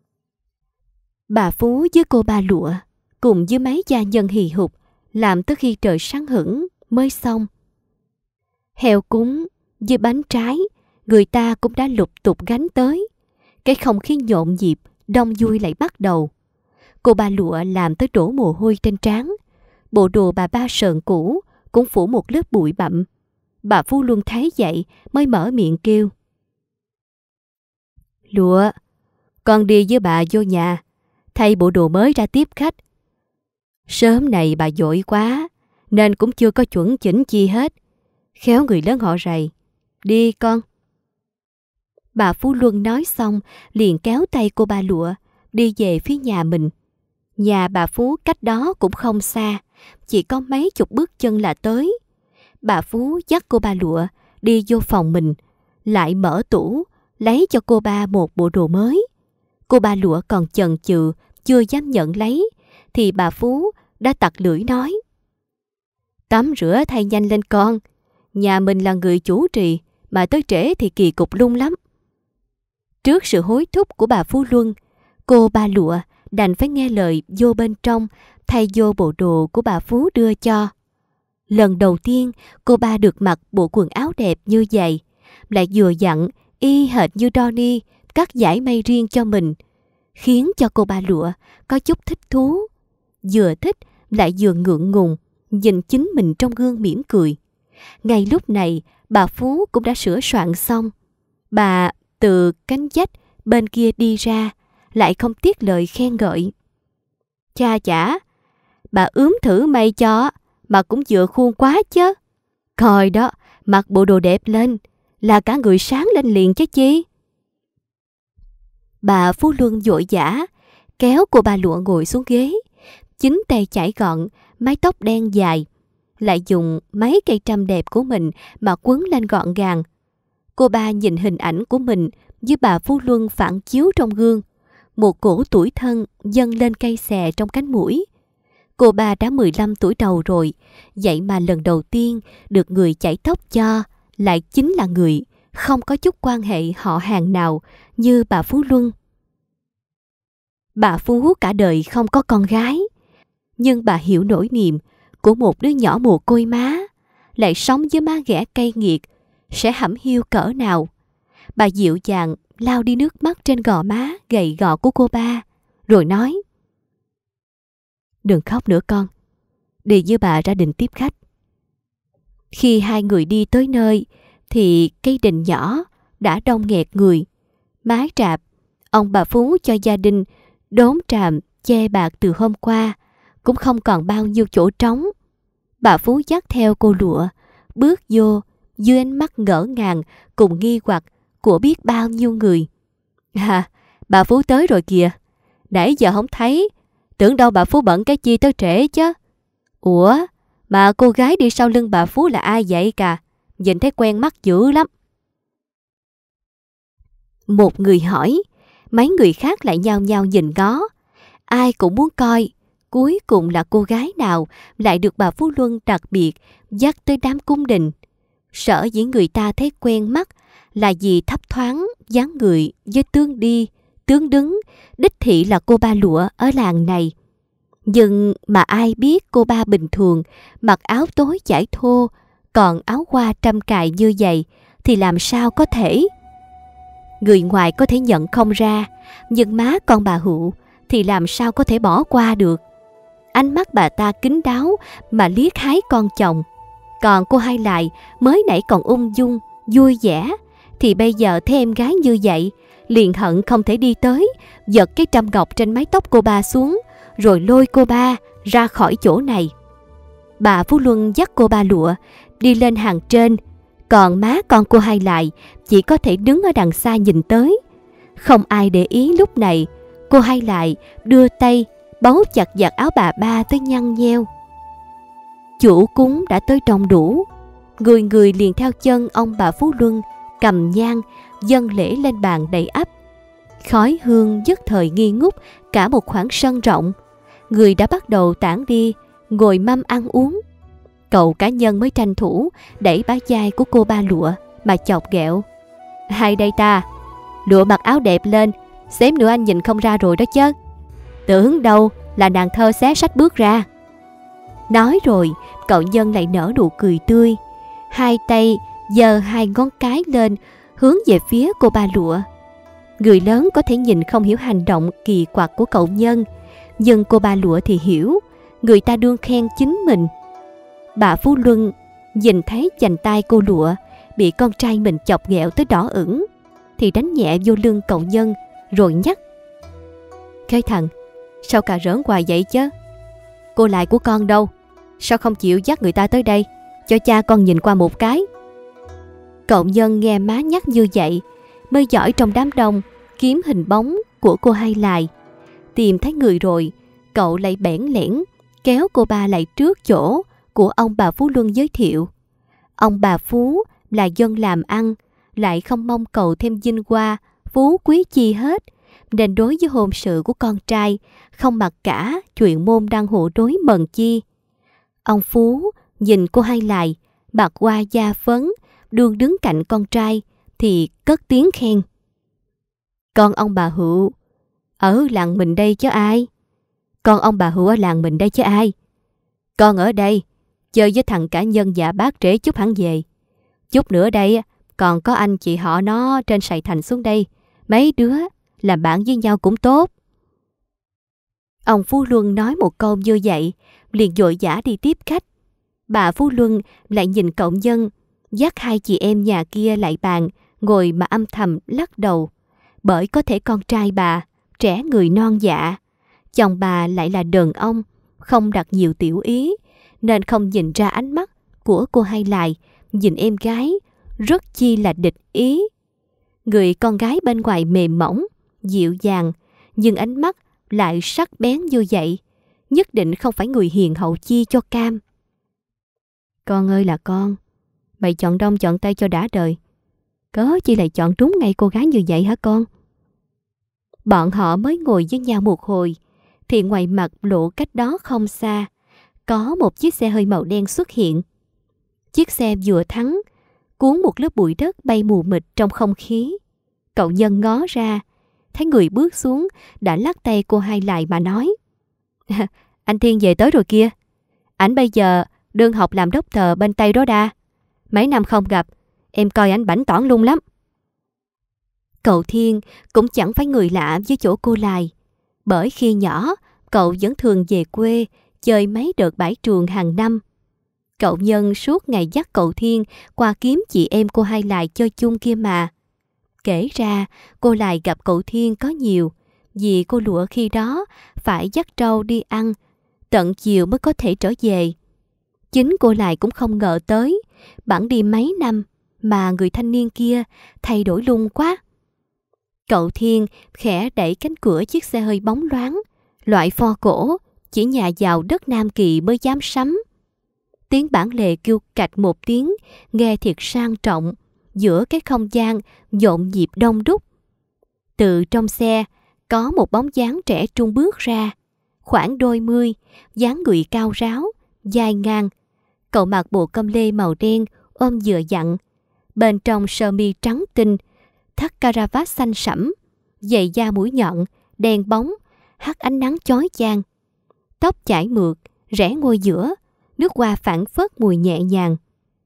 Bà Phú với cô ba Lụa cùng với mấy gia nhân hì hục làm tới khi trời sáng hửng mới xong. Heo cúng với bánh trái người ta cũng đã lục tục gánh tới. Cái không khí nhộn nhịp đông vui lại bắt đầu. Cô ba Lụa làm tới đổ mồ hôi trên trán. Bộ đồ bà ba sờn cũ cũng phủ một lớp bụi bặm. Bà Phú Luân thấy vậy mới mở miệng kêu: "Lụa, con đi với bà vô nhà thay bộ đồ mới ra tiếp khách. Sớm này bà vội quá nên cũng chưa có chuẩn chỉnh chi hết. Khéo người lớn họ rầy. Đi con." Bà Phú Luân nói xong liền kéo tay cô ba Lụa đi về phía nhà mình. Nhà bà Phú cách đó cũng không xa, chỉ có mấy chục bước chân là tới. Bà Phú dắt cô ba Lụa đi vô phòng mình, lại mở tủ lấy cho cô ba một bộ đồ mới. Cô ba Lụa còn chần chừ chưa dám nhận lấy thì bà Phú đã tặc lưỡi nói: "Tắm rửa thay nhanh lên con, nhà mình là người chủ trì mà tới trễ thì kỳ cục lung lắm." Trước sự hối thúc của bà Phú Luân, cô ba Lụa đành phải nghe lời vô bên trong thay vô bộ đồ của bà Phú đưa cho. Lần đầu tiên cô ba được mặc bộ quần áo đẹp như vậy, lại vừa dặn y hệt như Donny cắt dải may riêng cho mình, khiến cho cô ba Lụa có chút thích thú. Vừa thích lại vừa ngượng ngùng nhìn chính mình trong gương mỉm cười. Ngay lúc này bà Phú cũng đã sửa soạn xong. Bà từ cánh vách bên kia đi ra, lại không tiếc lời khen ngợi: "Cha chả, bà ướm thử may cho mà cũng vừa khuôn quá chứ. Coi đó, mặc bộ đồ đẹp lên là cả người sáng lên liền chứ chi." Bà Phú Luân vội vã kéo cô ba Lụa ngồi xuống ghế, chính tay chải gọn mái tóc đen dài, lại dùng mấy cây trâm đẹp của mình mà quấn lên gọn gàng. Cô ba nhìn hình ảnh của mình với bà Phú Luân phản chiếu trong gương, một cổ tủi thân dâng lên cay xè trong cánh mũi. Cô ba đã 15 tuổi đầu rồi, vậy mà lần đầu tiên được người chải tóc cho lại chính là người không có chút quan hệ họ hàng nào như bà Phú Luân. Bà Phú cả đời không có con gái, nhưng bà hiểu nỗi niềm của một đứa nhỏ mồ côi má, lại sống với má ghẻ cay nghiệt, sẽ hẩm hiu cỡ nào. Bà dịu dàng lau đi nước mắt trên gò má gầy gò của cô ba, rồi nói: "Đừng khóc nữa con, đi với bà ra đình tiếp khách." Khi hai người đi tới nơi, thì cây đình nhỏ đã đông nghẹt người. Mái trạp, ông bà Phú cho gia đình đốn tràm che bạt từ hôm qua, cũng không còn bao nhiêu chỗ trống. Bà Phú dắt theo cô Lụa, bước vô dưới ánh mắt ngỡ ngàng cùng nghi hoặc của biết bao nhiêu người. "À, bà Phú tới rồi kìa, nãy giờ không thấy, tưởng đâu bà Phú bận cái chi tới trễ chứ. Ủa, mà cô gái đi sau lưng bà Phú là ai vậy cả? Nhìn thấy quen mắt dữ lắm." Một người hỏi, mấy người khác lại nhao nhao nhìn ngó. Ai cũng muốn coi cuối cùng là cô gái nào lại được bà Phú Luân đặc biệt dắt tới đám cung đình. Sở dĩ người ta thấy quen mắt là vì thấp thoáng dáng người với tướng đi, tướng đứng, đích thị là cô ba Lụa ở làng này. Nhưng mà ai biết cô ba bình thường mặc áo tối vải thô, còn áo hoa trăm cài như vậy thì làm sao có thể. Người ngoài có thể nhận không ra, nhưng má con bà Hữu thì làm sao có thể bỏ qua được. Ánh mắt bà ta kín đáo mà liếc hái con chồng. Còn cô Hai lại mới nãy còn ung dung, vui vẻ, thì bây giờ thấy em gái như vậy, liền hận không thể đi tới, giật cái trăm ngọc trên mái tóc cô ba xuống, rồi lôi cô ba ra khỏi chỗ này. Bà Phú Luân dắt cô ba Lụa đi lên hàng trên, còn má con cô Hai lại chỉ có thể đứng ở đằng xa nhìn tới. Không ai để ý lúc này, cô Hai lại đưa tay bấu chặt vạt áo bà ba tới nhăn nheo. Chủ cúng đã tới đông đủ, người người liền theo chân ông bà Phú Luân cầm nhang dâng lễ lên bàn đầy ắp. Khói hương nhất thời nghi ngút cả một khoảng sân rộng. Người đã bắt đầu tản đi, ngồi mâm ăn uống. Cậu cá nhân mới tranh thủ đẩy bả vai của cô ba Lụa mà chọc ghẹo: "Hai đây ta, Lụa mặc áo đẹp lên, xém nữa anh nhìn không ra rồi đó chứ. Tưởng đâu là nàng thơ xé sách bước ra." Nói rồi, cậu nhân lại nở nụ cười tươi, hai tay giơ hai ngón cái lên hướng về phía cô ba Lụa. Người lớn có thể nhìn không hiểu hành động kỳ quặc của cậu nhân, nhưng cô ba Lụa thì hiểu, người ta đương khen chính mình. Bà Phú Luân nhìn thấy chành tay cô Lụa bị con trai mình chọc ghẹo tới đỏ ửng, thì đánh nhẹ vô lưng cậu nhân rồi nhắc: "Cái thằng, sao cà rỡn hoài vậy chứ? Cô lại của con đâu? Sao không chịu dắt người ta tới đây, cho cha con nhìn qua một cái?" Cậu nhân nghe má nhắc như vậy, mới giỏi trong đám đông kiếm hình bóng của cô Hai lại. Tìm thấy người rồi, cậu lại bẽn lẽn kéo cô ba lại trước chỗ của ông bà Phú Luân giới thiệu. Ông bà Phú là dân làm ăn, lại không mong cầu thêm vinh hoa phú quý chi hết, nên đối với hôn sự của con trai không mặc cả chuyện môn đăng hộ đối mần chi. Ông Phú nhìn cô Hai lại bạc qua da phấn, đương đứng cạnh con trai thì cất tiếng khen: "Con ông bà Hữu ở làng mình đây chứ ai? Con ông bà Hữu ở làng mình đây chứ ai? Con ở đây chơi với thằng cả nhân dạ bác trễ chút hẳn về. Chút nữa đây còn có anh chị họ nó trên Sài Thành xuống đây, mấy đứa làm bạn với nhau cũng tốt." Ông Phú Luân nói một câu như vậy, liền vội vã đi tiếp khách. Bà Phú Luân lại nhìn cậu nhân dắt hai chị em nhà kia lại bàn ngồi mà âm thầm lắc đầu, bởi có thể con trai bà trẻ người non dạ, chồng bà lại là đàn ông không đặt nhiều tiểu ý, nên không nhìn ra ánh mắt của cô Hai lại nhìn em gái rất chi là địch ý. Người con gái bên ngoài mềm mỏng, dịu dàng, nhưng ánh mắt lại sắc bén như vậy, nhất định không phải người hiền hậu chi cho cam. "Con ơi là con, mày chọn đông chọn tây cho đã đời, cớ chi lại chọn trúng ngay cô gái như vậy hả con?" Bọn họ mới ngồi với nhau một hồi thì ngoài mặt lộ cách đó không xa, có một chiếc xe hơi màu đen xuất hiện. Chiếc xe vừa thắng, cuốn một lớp bụi đất bay mù mịt trong không khí. Cậu Nhân ngó ra, thấy người bước xuống, đã lắc tay cô Hai lại mà nói: Anh Thiên về tới rồi kia. Ảnh bây giờ đương học làm doctor bên Tây đó đa. Mấy năm không gặp, em coi ảnh bảnh tỏn lung lắm. Cậu Thiên cũng chẳng phải người lạ với chỗ cô Lài, bởi khi nhỏ cậu vẫn thường về quê chơi mấy đợt bãi trường hàng năm. Cậu Nhân suốt ngày dắt cậu Thiên qua kiếm chị em cô Hai Lài chơi chung kia mà. Kể ra cô Lài gặp cậu Thiên có nhiều, vì cô Lụa khi đó phải dắt trâu đi ăn, tận chiều mới có thể trở về. Chính cô Lài cũng không ngờ tới, bẵng đi mấy năm mà người thanh niên kia thay đổi lung quá. Cậu Thiên khẽ đẩy cánh cửa chiếc xe hơi bóng loáng, loại pho cổ, chỉ nhà giàu đất Nam Kỳ mới dám sắm. Tiếng bản lề kêu cạch một tiếng, nghe thiệt sang trọng, giữa cái không gian nhộn nhịp đông đúc. Từ trong xe, có một bóng dáng trẻ trung bước ra, khoảng đôi mươi, dáng người cao ráo, dài ngang. Cậu mặc bộ com lê màu đen ôm vừa dặn, bên trong sơ mi trắng tinh, thắt caravat xanh sẫm, giày da mũi nhọn, đen bóng, hắt ánh nắng chói chang. Tóc chải mượt, rẽ ngôi giữa, nước hoa phảng phất mùi nhẹ nhàng.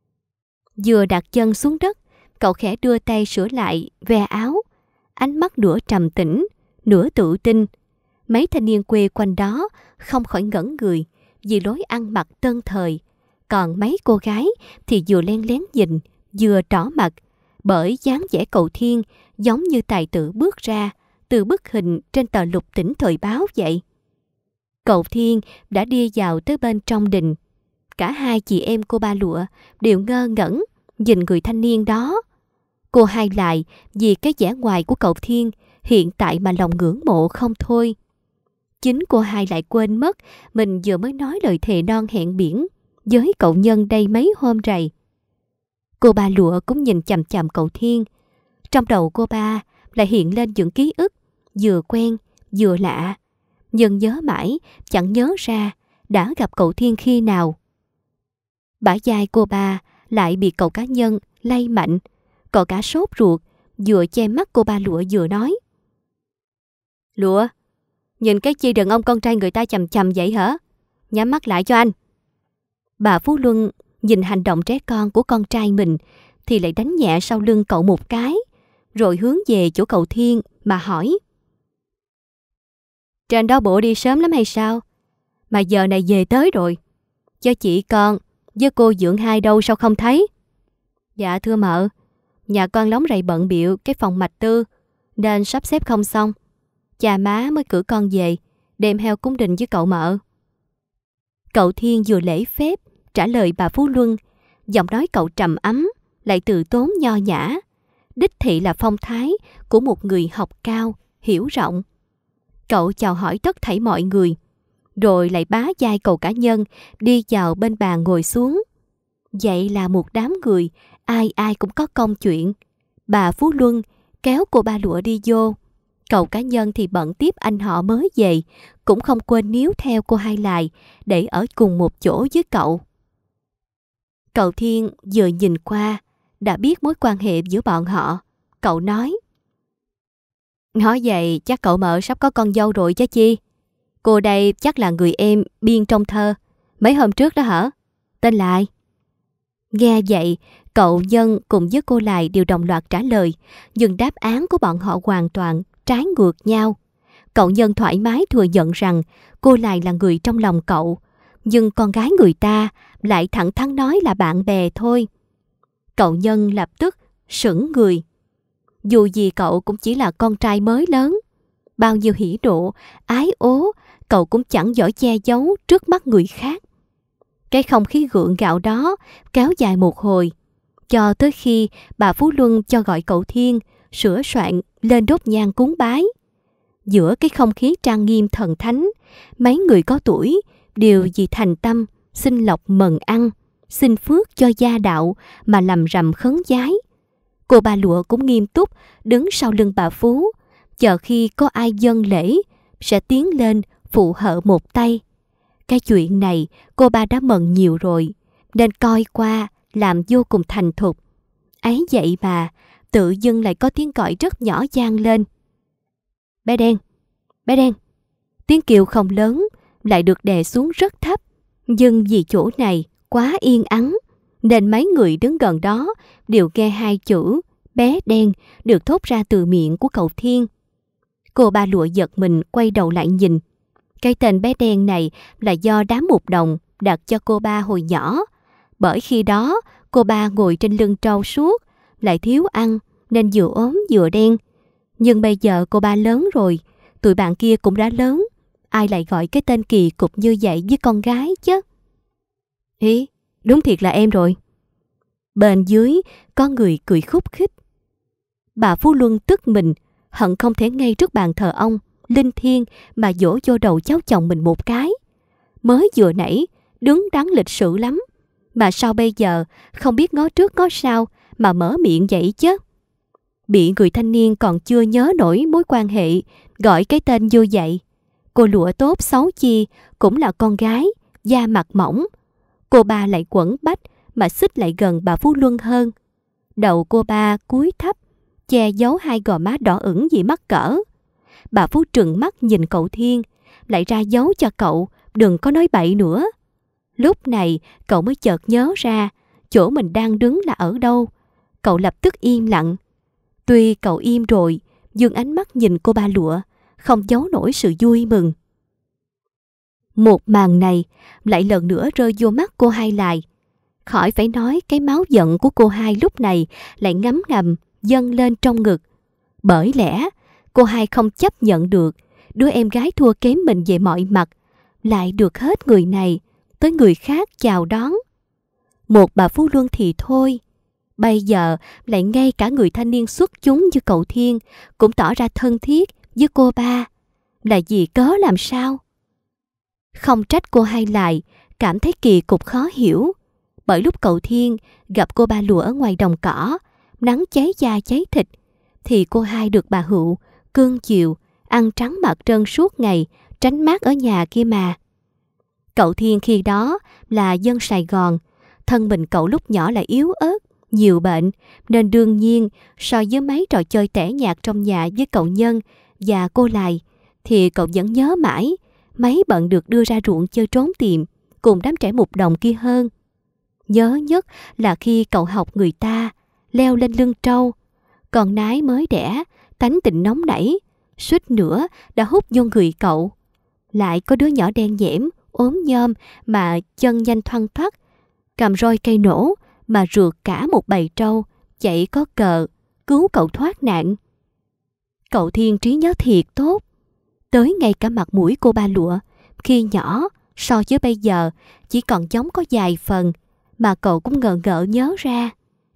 Vừa đặt chân xuống đất, cậu khẽ đưa tay sửa lại ve áo, ánh mắt nửa trầm tĩnh, nửa tự tin. Mấy thanh niên quê quanh đó không khỏi ngẩn người vì lối ăn mặc tân thời, còn mấy cô gái thì vừa len lén nhìn, vừa trỏ mặt, bởi dáng vẻ cậu Thiên giống như tài tử bước ra từ bức hình trên tờ lục tỉnh thời báo vậy. Cậu Thiên đã đi vào tới bên trong đình. Cả hai chị em cô Ba Lụa đều ngơ ngẩn nhìn người thanh niên đó. Cô Hai lại vì cái vẻ ngoài của cậu Thiên hiện tại mà lòng ngưỡng mộ không thôi. Chính cô Hai lại quên mất mình vừa mới nói lời thề non hẹn biển với cậu Nhân đây mấy hôm rày. Cô Ba Lụa cũng nhìn chằm chằm cậu Thiên. Trong đầu cô ba lại hiện lên những ký ức vừa quen vừa lạ, nhưng nhớ mãi chẳng nhớ ra đã gặp cậu Thiên khi nào. Bả vai cô ba lại bị cậu cá Nhân lay mạnh. Cậu cả sốt ruột, vừa che mắt cô Ba Lụa vừa nói: Lụa, nhìn cái chi đàn ông con trai người ta chằm chằm vậy hả? Nhắm mắt lại cho anh. Bà Phú Luân nhìn hành động trẻ con của con trai mình thì lại đánh nhẹ sau lưng cậu một cái, rồi hướng về chỗ cậu Thiên mà hỏi: Trên đó bộ đi sớm lắm hay sao? Mà giờ này về tới rồi. Cho chị con với cô Dượng Hai đâu sao không thấy? Dạ thưa mợ, nhà con lóng rầy bận bịu cái phòng mạch tư nên sắp xếp không xong. Cha má mới cử con về đem heo cúng đình với cậu mợ. Cậu Thiên vừa lễ phép trả lời bà Phú Luân, giọng nói cậu trầm ấm lại từ tốn nho nhã, đích thị là phong thái của một người học cao, hiểu rộng. Cậu chào hỏi tất thảy mọi người, rồi lại bá vai cậu cả Nhân đi vào bên bàn ngồi xuống. Vậy là một đám người, ai ai cũng có công chuyện. Bà Phú Luân kéo cô Ba Lụa đi vô. Cậu cá Nhân thì bận tiếp anh họ mới về, cũng không quên níu theo cô Hai Lài để ở cùng một chỗ với cậu. Cậu Thiên vừa nhìn qua đã biết mối quan hệ giữa bọn họ. Cậu nói: Nói vậy chắc cậu mợ sắp có con dâu rồi chứ chi. Cô đây chắc là người em biên trong thơ mấy hôm trước đó hả? Tên là ai? Nghe vậy, cậu Nhân cùng với cô Lài đều đồng loạt trả lời, nhưng đáp án của bọn họ hoàn toàn trái ngược nhau. Cậu Nhân thoải mái thừa nhận rằng cô Lài là người trong lòng cậu, nhưng con gái người ta lại thẳng thắn nói là bạn bè thôi. Cậu Nhân lập tức sững người. Dù gì cậu cũng chỉ là con trai mới lớn, bao nhiêu hỉ nộ, ái ố cậu cũng chẳng giỏi che giấu trước mắt người khác. Cái không khí gượng gạo đó kéo dài một hồi, cho tới khi bà Phú Luân cho gọi cậu Thiên sửa soạn lên đốt nhang cúng bái. Giữa cái không khí trang nghiêm thần thánh, mấy người có tuổi đều vì thành tâm xin lộc mần ăn, xin phước cho gia đạo mà làm rằm khấn vái. Cô Ba Lụa cũng nghiêm túc đứng sau lưng bà Phú, chờ khi có ai dâng lễ sẽ tiến lên phụ hợ một tay. Cái chuyện này cô ba đã mần nhiều rồi, nên coi qua làm vô cùng thành thục. Ấy vậy mà tự dưng lại có tiếng gọi rất nhỏ vang lên. Bé đen, bé đen. Tiếng kêu không lớn, lại được đè xuống rất thấp. Nhưng vì chỗ này quá yên ắng, nên mấy người đứng gần đó đều nghe hai chữ bé đen được thốt ra từ miệng của cậu Thiên. Cô ba lụa giật mình quay đầu lại nhìn. Cái tên bé đen này là do đám mục đồng đặt cho cô ba hồi nhỏ. Bởi khi đó cô ba ngồi trên lưng trâu suốt, lại thiếu ăn nên vừa ốm vừa đen. Nhưng bây giờ cô ba lớn rồi, tụi bạn kia cũng đã lớn, ai lại gọi cái tên kỳ cục như vậy với con gái chứ? Ý, đúng thiệt là em rồi. Bên dưới có người cười khúc khích. Bà Phú Luân tức mình, hận không thể ngay trước bàn thờ ông linh thiêng mà dỗ vô đầu cháu chồng mình một cái. Mới vừa nãy đứng đắn lịch sự lắm, mà sao bây giờ không biết ngó trước ngó sau mà mở miệng vậy chứ? Bị người thanh niên còn chưa nhớ nổi mối quan hệ gọi cái tên như vậy. Cô lụa tốt xấu chi cũng là con gái, da mặt mỏng. Cô ba lại quẫn bách mà xích lại gần bà Phú Luân hơn. Đầu cô ba cúi thấp, che giấu hai gò má đỏ ửng vì mắc cỡ. Bà Phú trừng mắt nhìn cậu Thiên, lại ra dấu cho cậu đừng có nói bậy nữa. Lúc này cậu mới chợt nhớ ra chỗ mình đang đứng là ở đâu. Cậu lập tức im lặng. Tuy cậu im rồi, nhưng ánh mắt nhìn cô ba lụa không giấu nổi sự vui mừng. Một màn này lại lần nữa rơi vô mắt cô hai lại. Khỏi phải nói cái máu giận của cô hai lúc này lại ngấm ngầm dâng lên trong ngực. Bởi lẽ cô hai không chấp nhận được đứa em gái thua kém mình về mọi mặt lại được hết người này tới người khác chào đón. Một bà Phú Luân thì thôi, bây giờ lại ngay cả người thanh niên xuất chúng như cậu Thiên cũng tỏ ra thân thiết với cô ba. Là vì cớ làm sao? Không trách cô hai lại cảm thấy kỳ cục khó hiểu. Bởi lúc cậu Thiên gặp cô ba lụa ở ngoài đồng cỏ, nắng cháy da cháy thịt, thì cô hai được bà Hựu cưng chiều, ăn trắng mặt trơn suốt ngày, tránh mát ở nhà kia mà. Cậu Thiên khi đó là dân Sài Gòn, thân mình cậu lúc nhỏ lại yếu ớt, nhiều bệnh, nên đương nhiên so với mấy trò chơi tẻ nhạt trong nhà với cậu Nhân và cô Lài, thì cậu vẫn nhớ mãi mấy bận được đưa ra ruộng chơi trốn tìm cùng đám trẻ mục đồng kia hơn. Nhớ nhất là khi cậu học người ta leo lên lưng trâu, con nái mới đẻ, tánh tình nóng nảy, suýt nữa đã hút vô người cậu. Lại có đứa nhỏ đen nhẽm, ốm nhom mà chân nhanh thoăn thoắt, cầm roi cây nổ mà rượt cả một bầy trâu chạy có cờ cứu cậu thoát nạn. Cậu Thiên trí nhớ thiệt tốt, tới ngay cả mặt mũi cô ba lụa khi nhỏ so với bây giờ chỉ còn giống có vài phần mà cậu cũng ngờ ngợ nhớ ra.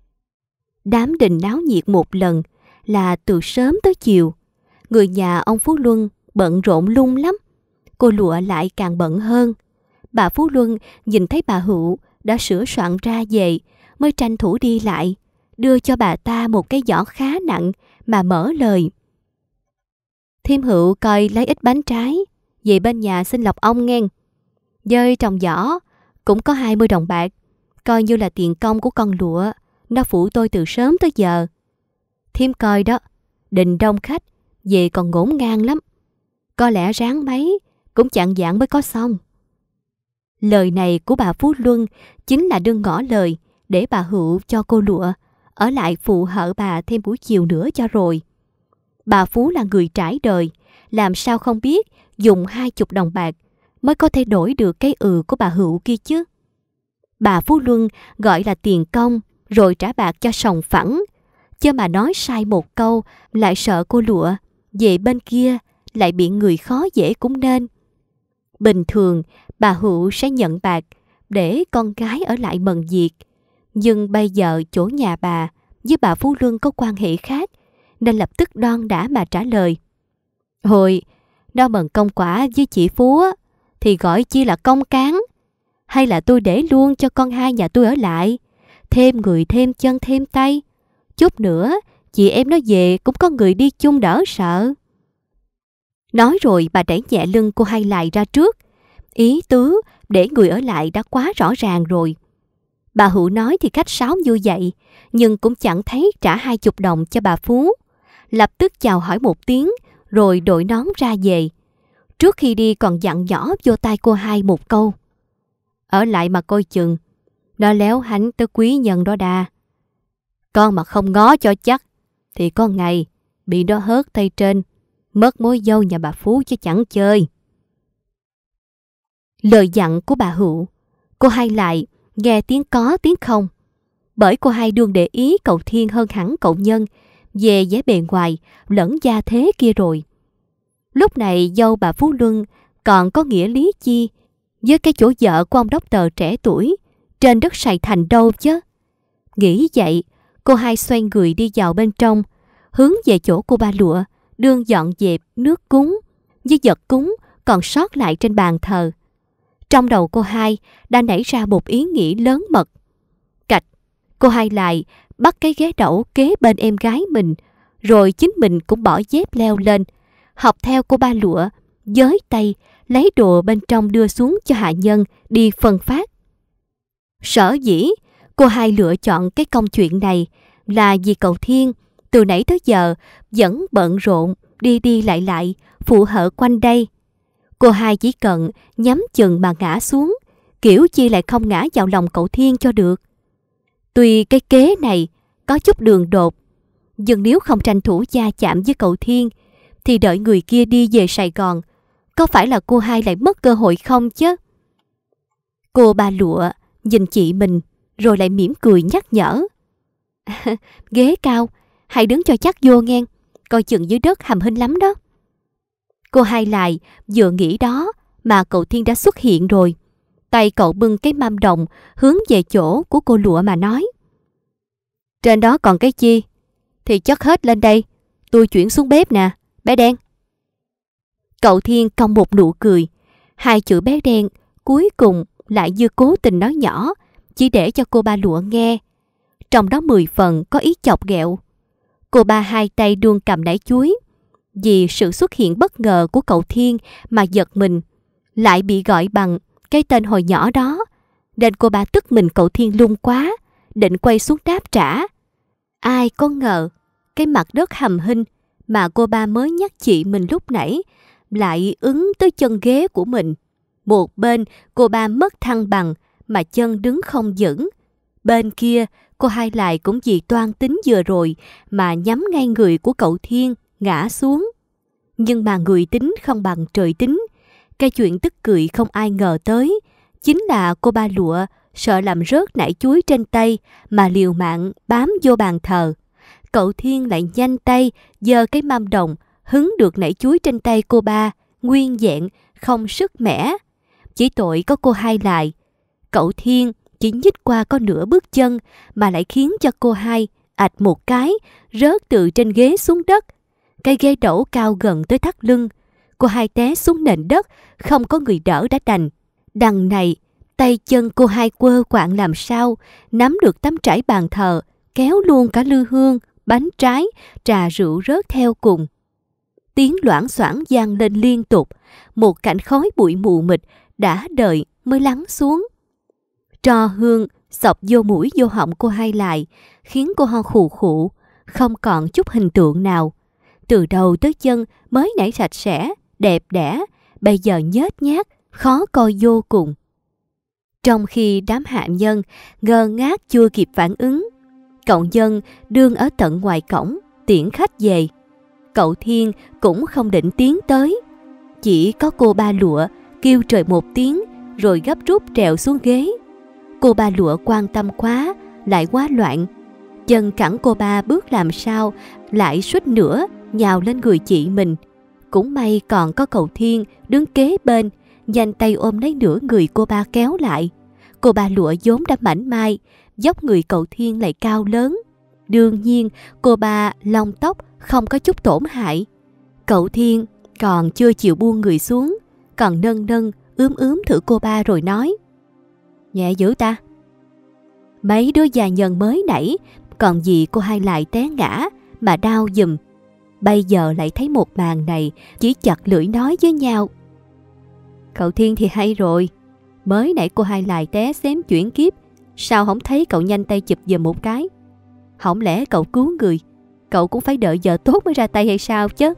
Đám đình náo nhiệt một lần là từ sớm tới chiều. Người nhà ông Phú Luân bận rộn lung lắm, cô lụa lại càng bận hơn. Bà Phú Luân nhìn thấy bà Hựu đã sửa soạn ra về, mới tranh thủ đi lại, đưa cho bà ta một cái giỏ khá nặng mà mở lời. Thiêm Hựu coi lấy ít bánh trái, về bên nhà xin lọc ông nghe. Dơi trong giỏ cũng có 20 đồng bạc, coi như là tiền công của con lụa, nó phụ tôi từ sớm tới giờ. Thiêm coi đó, đình đông khách, về còn ngổn ngang lắm. Có lẽ ráng mấy, cũng chạng vạng mới có xong. Lời này của bà Phú Luân chính là đương ngỏ lời để bà Hựu cho cô lụa ở lại phụ hợ bà thêm buổi chiều nữa cho rồi. Bà Phú là người trải đời, làm sao không biết dùng 20 đồng bạc mới có thể đổi được cái của bà Hựu kia chứ. Bà Phú Luân gọi là tiền công rồi trả bạc cho sòng phẳng, chứ mà nói sai một câu lại sợ cô lụa về bên kia lại bị người khó dễ cũng nên. Bình thường bà Hựu sẽ nhận bạc để con gái ở lại mần việc, nhưng bây giờ chỗ nhà bà với bà Phú Luân có quan hệ khác, nên lập tức đon đả mà trả lời. Hồi đó mần công quả với chị Phú thì gọi chi là công cán, hay là tôi để luôn cho con hai nhà tôi ở lại, thêm người thêm chân thêm tay, chút nữa chị em nó về cũng có người đi chung đỡ sợ. Nói rồi bà đẩy nhẹ lưng cô Hai lại ra trước. Ý tứ để người ở lại đã quá rõ ràng rồi. Bà Hữu nói thì khách sáo như vậy, nhưng cũng chẳng thấy trả 20 đồng cho bà Phú. Lập tức chào hỏi một tiếng, rồi đội nón ra về. Trước khi đi còn dặn nhỏ vô tai cô Hai một câu: ở lại mà coi chừng, nó léo hánh tới quý nhân đó đa. Con mà không ngó cho chắc, thì có ngày bị nó hớt tay trên, mất mối dâu nhà bà Phú chứ chẳng chơi. Lời dặn của bà Hữu, cô Hai lại nghe tiếng có tiếng không. Bởi cô Hai đương để ý cậu Thiên hơn hẳn cậu Nhân về vẻ bề ngoài lẫn gia thế kia rồi. Lúc này dâu bà Phú Luân còn có nghĩa lý chi với cái chỗ vợ của ông đốc tờ trẻ tuổi trên đất Sài Thành đâu chứ. Nghĩ vậy, cô Hai xoay người đi vào bên trong, hướng về chỗ cô Ba Lụa đương dọn dẹp nước cúng với vật cúng còn sót lại trên bàn thờ. Trong đầu cô Hai đã nảy ra một ý nghĩ lớn mật. Cạch, cô Hai lại bắt cái ghế đẩu kế bên em gái mình, rồi chính mình cũng bỏ dép leo lên, học theo cô Ba Lụa, giới tay lấy đồ bên trong đưa xuống cho hạ nhân đi phân phát. Sở dĩ cô Hai lựa chọn cái công chuyện này là vì cậu Thiên từ nãy tới giờ vẫn bận rộn đi đi lại phụ hở quanh đây. Cô Hai chỉ cần nhắm chừng mà ngã xuống, kiểu chi lại không ngã vào lòng cậu Thiên cho được. Tuy cái kế này có chút đường đột, nhưng nếu không tranh thủ gia chạm với cậu Thiên thì đợi người kia đi về Sài Gòn, có phải là cô Hai lại mất cơ hội không chứ? Cô Ba Lụa nhìn chị mình rồi lại mỉm cười nhắc nhở: ghế cao, hãy đứng cho chắc vô nghe, coi chừng dưới đất hầm hinh lắm đó. Cô Hai lại vừa nghĩ đó mà cậu Thiên đã xuất hiện rồi. Tay cậu bưng cái mâm đồng hướng về chỗ của cô Lụa mà nói: trên đó còn cái chi thì chất hết lên đây, tôi chuyển xuống bếp nè, bé đen. Cậu Thiên cong một nụ cười. Hai chữ bé đen cuối cùng lại như cố tình nói nhỏ, chỉ để cho cô Ba Lụa nghe. Trong đó 10 phần có ý chọc ghẹo. Cô Ba hai tay đuông cầm nải chuối. Vì sự xuất hiện bất ngờ của cậu Thiên mà giật mình, lại bị gọi bằng cái tên hồi nhỏ đó, nên cô Ba tức mình cậu Thiên lung quá, định quay xuống đáp trả. Ai có ngờ cái mặt đất hầm hinh mà cô Ba mới nhắc chị mình lúc nãy lại ứng tới chân ghế của mình. Một bên cô Ba mất thăng bằng mà chân đứng không vững, bên kia cô Hai lại cũng vì toan tính vừa rồi mà nhắm ngay người của cậu Thiên ngã xuống. Nhưng mà người tính không bằng trời tính. Cái chuyện tức cười không ai ngờ tới chính là cô Ba Lụa sợ làm rớt nải chuối trên tay mà liều mạng bám vô bàn thờ. Cậu Thiên lại nhanh tay giơ cái mâm đồng hứng được nải chuối trên tay cô Ba nguyên vẹn, không sức mẻ. Chỉ tội có cô Hai lại, cậu Thiên chỉ nhích qua có nửa bước chân mà lại khiến cho cô Hai ạch một cái rớt từ trên ghế xuống đất. Cái ghế đẩu cao gần tới thắt lưng, cô Hai té xuống nền đất, không có người đỡ đã đành. Đằng này tay chân cô Hai quơ quạng làm sao nắm được tấm trải bàn thờ, kéo luôn cả lư hương, bánh trái, trà rượu rớt theo cùng. Tiếng loảng xoảng vang lên liên tục, một cảnh khói bụi mù mịt đã đợi mới lắng xuống. Tro hương xộc vô mũi vô họng cô Hai lại, khiến cô ho khụ khụ, không còn chút hình tượng nào. Từ đầu tới chân mới nãy sạch sẽ, đẹp đẽ, bây giờ nhếch nhác, khó coi vô cùng. Trong khi đám hạ nhân ngơ ngác chưa kịp phản ứng, cậu Nhân đương ở tận ngoài cổng tiễn khách về. Cậu Thiên cũng không định tiến tới, chỉ có cô Ba Lụa kêu trời một tiếng rồi gấp rút trèo xuống ghế. Cô Ba Lụa quan tâm quá lại quá loạn, chân cẳng cô Ba bước làm sao lại suýt nữa nhào lên người chị mình. Cũng may còn có cậu Thiên đứng kế bên, nhanh tay ôm lấy nửa người cô Ba kéo lại. Cô Ba Lụa vốn đã mảnh mai, dốc người cậu Thiên lại cao lớn, đương nhiên cô Ba lông tóc không có chút tổn hại. Cậu Thiên còn chưa chịu buông người xuống, còn nâng nâng ướm thử cô Ba rồi nói: nhẹ dữ ta. Mấy đứa già nhân mới nãy còn gì cô Hai lại té ngã mà đau giùm. Bây giờ lại thấy một màn này, chỉ chặt lưỡi nói với nhau. Cậu Thiên thì hay rồi. Mới nãy cô Hai Lại té xém chuyển kiếp, sao không thấy cậu nhanh tay chụp giùm một cái? Không lẽ cậu cứu người, cậu cũng phải đợi giờ tốt mới ra tay hay sao chứ?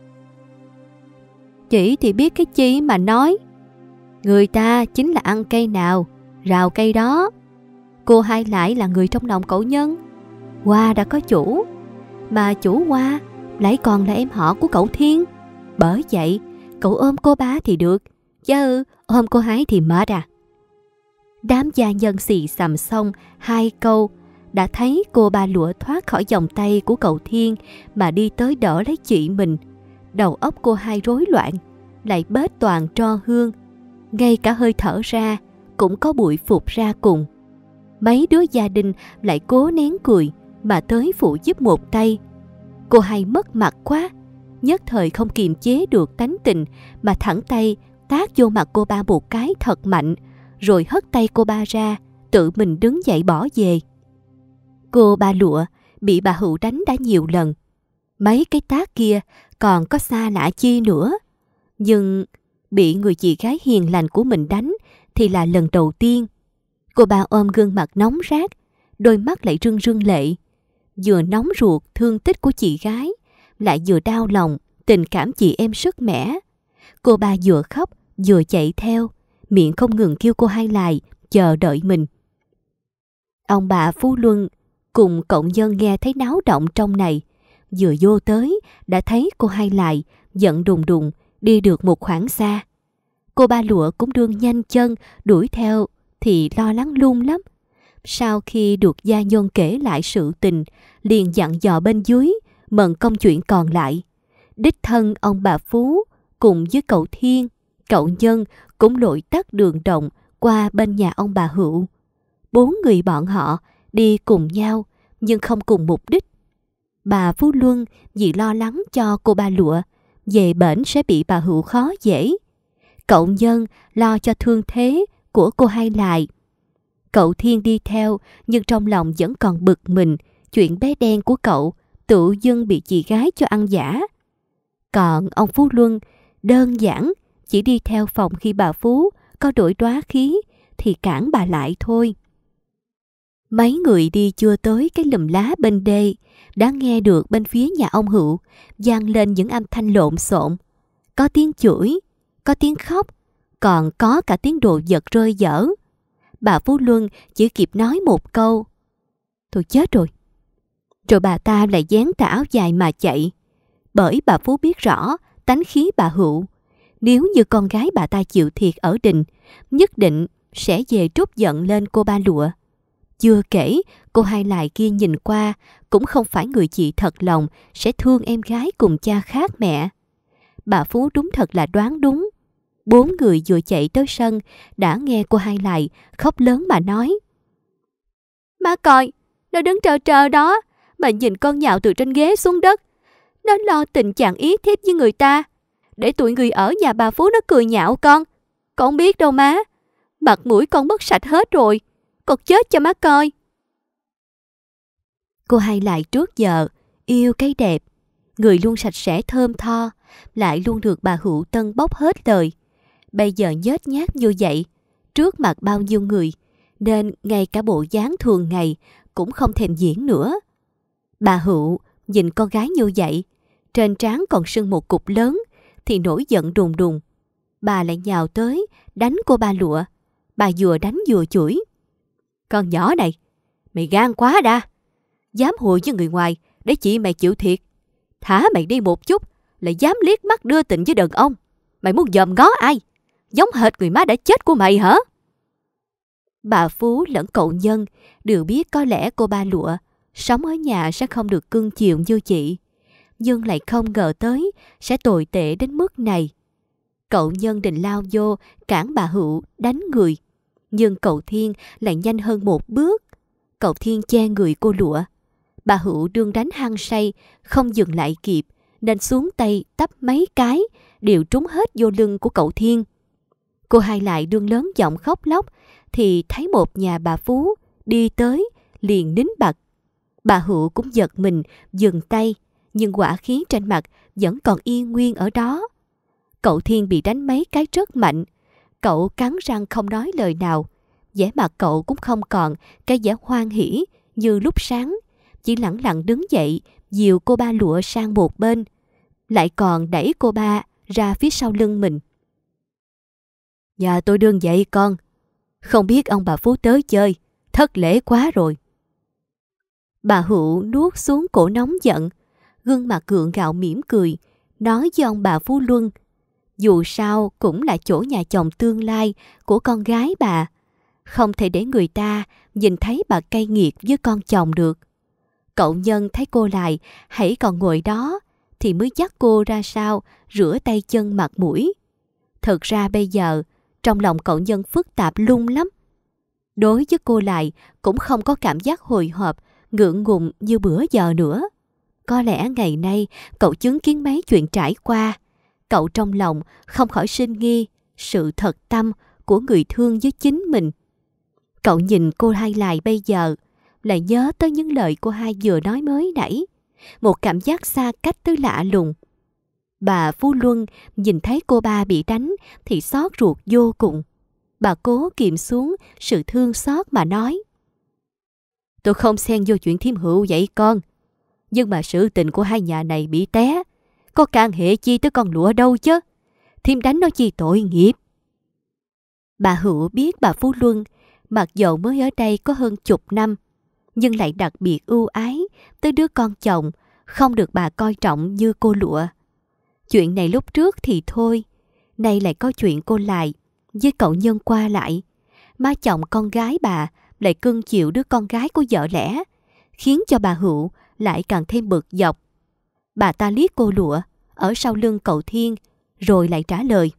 Chị thì biết cái chi mà nói. Người ta chính là ăn cây nào, rào cây đó. Cô Hai Lại là người trong lòng cậu Nhân. Hoa đã có chủ, mà chủ Hoa lại còn là em họ của cậu Thiên. Bởi vậy, cậu ôm cô ba thì được, chứ ôm cô Hai thì mệt à. Đám gia nhân xì xầm xong 2 câu, đã thấy cô ba Lụa thoát khỏi vòng tay của cậu Thiên mà đi tới đỡ lấy chị mình. Đầu óc cô Hai rối loạn, lại bết toàn tro hương. Ngay cả hơi thở ra cũng có bụi phụt ra cùng. Mấy đứa gia đình lại cố nén cười mà tới phụ giúp một tay. Cô Hai mất mặt quá, nhất thời không kiềm chế được tánh tình mà thẳng tay tát vô mặt cô ba một cái thật mạnh, rồi hất tay cô ba ra, tự mình đứng dậy bỏ về. Cô ba Lụa bị bà Hữu đánh đã nhiều lần. Mấy cái tát kia còn có xa lạ chi nữa. Nhưng bị người chị gái hiền lành của mình đánh thì là lần đầu tiên. Cô ba ôm gương mặt nóng rát, đôi mắt lại rưng rưng lệ. Vừa nóng ruột thương tích của chị gái, lại vừa đau lòng tình cảm chị em sức mẻ. Cô ba vừa khóc vừa chạy theo, miệng không ngừng kêu cô Hai Lại chờ đợi mình. Ông bà Phú Luân cùng cộng nhân nghe thấy náo động trong này, vừa vô tới đã thấy cô Hai Lại giận đùng đùng đi được một khoảng xa. Cô ba Lụa cũng đương nhanh chân đuổi theo thì lo lắng lung lắm. Sau khi được gia nhân kể lại sự tình, liền dặn dò bên dưới mần công chuyện còn lại. Đích thân ông bà Phú cùng với cậu Thiên, cậu Nhân cũng lội tắt đường động qua bên nhà ông bà Hữu. 4 người bọn họ đi cùng nhau nhưng không cùng mục đích. Bà Phú Luân vì lo lắng cho cô ba Lụa về bển sẽ bị bà Hữu khó dễ. Cậu Nhân lo cho thương thế của cô Hai Lại. Cậu Thiên đi theo nhưng trong lòng vẫn còn bực mình chuyện bé đen của cậu tự dưng bị chị gái cho ăn giả. Còn ông Phú Luân đơn giản chỉ đi theo phòng khi bà Phú có đổi đoá khí thì cản bà lại thôi. Mấy người đi chưa tới cái lùm lá bên đê đã nghe được bên phía nhà ông Hữu vang lên những âm thanh lộn xộn. Có tiếng chửi, có tiếng khóc, còn có cả tiếng đồ vật rơi dở. Bà Phú Luân chỉ kịp nói một câu: "Tôi chết rồi." Rồi bà ta lại dán tà áo dài mà chạy. Bởi bà Phú biết rõ tánh khí bà Hữu. Nếu như con gái bà ta chịu thiệt ở đình, nhất định sẽ về trút giận lên cô ba Lụa. Chưa kể, cô Hai Lại kia nhìn qua cũng không phải người chị thật lòng sẽ thương em gái cùng cha khác mẹ. Bà Phú đúng thật là đoán đúng. 4 người vừa chạy tới sân đã nghe cô Hai Lại khóc lớn mà nói: "Má coi, nó đứng trơ trơ đó mà nhìn con nhào từ trên ghế xuống đất. Nó lo tình trạng ý thiếp với người ta, để tụi người ở nhà bà Phú nó cười nhạo con. Con biết đâu má, mặt mũi con mất sạch hết rồi, con chết cho má coi." Cô Hai Lại trước giờ yêu cái đẹp, người luôn sạch sẽ thơm tho, lại luôn được bà Hữu tân bốc hết lời. Bây giờ nhếch nhác như vậy trước mặt bao nhiêu người, nên ngay cả bộ dáng thường ngày cũng không thèm diễn nữa. Bà Hữu nhìn con gái như vậy, trên trán còn sưng một cục lớn, thì nổi giận đùng đùng. Bà lại nhào tới đánh cô ba Lụa. Bà vừa đánh vừa chửi: "Con nhỏ này, mày gan quá đa, dám hùa với người ngoài để chị mày chịu thiệt. Thả mày đi một chút lại dám liếc mắt đưa tình với đàn ông. Mày muốn dòm ngó ai? Giống hệt người má đã chết của mày hả?" Bà Phú lẫn cậu Nhân đều biết có lẽ cô ba Lụa sống ở nhà sẽ không được cưng chiều như chị, nhưng lại không ngờ tới sẽ tồi tệ đến mức này. Cậu Nhân định lao vô cản bà Hữu đánh người, nhưng cậu Thiên lại nhanh hơn một bước. Cậu Thiên che người cô Lụa. Bà Hữu đương đánh hăng say, không dừng lại kịp, nên xuống tay tấp mấy cái đều trúng hết vô lưng của cậu Thiên. Cô Hai Lại đương lớn giọng khóc lóc thì thấy một nhà bà Phú đi tới, liền nín bặt. Bà Hữu cũng giật mình dừng tay, nhưng hỏa khí trên mặt vẫn còn yên nguyên ở đó. Cậu Thiên bị đánh mấy cái rất mạnh. Cậu cắn răng không nói lời nào. Vẻ mặt cậu cũng không còn cái vẻ hoan hỉ như lúc sáng, chỉ lẳng lặng đứng dậy, dìu cô ba Lụa sang một bên, lại còn đẩy cô ba ra phía sau lưng mình. Nhà tôi đương vậy con, không biết ông bà Phú tới chơi, thất lễ quá rồi. Bà Hữu nuốt xuống cổ nóng giận, gương mặt gượng gạo mỉm cười, nói với ông bà Phú Luân, dù sao cũng là chỗ nhà chồng tương lai của con gái bà, không thể để người ta nhìn thấy bà cay nghiệt với con chồng được. Cậu Nhân thấy cô lại hãy còn ngồi đó thì mới dắt cô ra sau rửa tay chân mặt mũi. Thật ra bây giờ trong lòng cậu Nhân phức tạp lung lắm. Đối với cô lại cũng không có cảm giác hồi hộp, ngượng ngùng như bữa giờ nữa. Có lẽ ngày nay cậu chứng kiến mấy chuyện trải qua, cậu trong lòng không khỏi sinh nghi sự thật tâm của người thương với chính mình. Cậu nhìn cô hai lại bây giờ, lại nhớ tới những lời cô hai vừa nói mới nãy. Một cảm giác xa cách tới lạ lùng. Bà Phú Luân nhìn thấy cô ba bị đánh thì xót ruột vô cùng. Bà cố kìm xuống sự thương xót mà nói, tôi không xen vô chuyện Thiêm Hữu vậy con, nhưng mà sự tình của hai nhà này bị té, có can hệ chi tới con Lụa đâu chứ. Thiêm đánh nó chi tội nghiệp. Bà Hữu biết bà Phú Luân mặc dầu mới ở đây có hơn chục năm, nhưng lại đặc biệt ưu ái tới đứa con chồng không được bà coi trọng như cô Lụa. Chuyện này lúc trước thì thôi, nay lại có chuyện cô lại với cậu Nhân qua lại. Má chồng con gái bà lại cưng chịu đứa con gái của vợ lẽ, khiến cho bà Hữu lại càng thêm bực dọc. Bà ta liếc cô Lụa ở sau lưng cậu Thiên, rồi lại trả lời,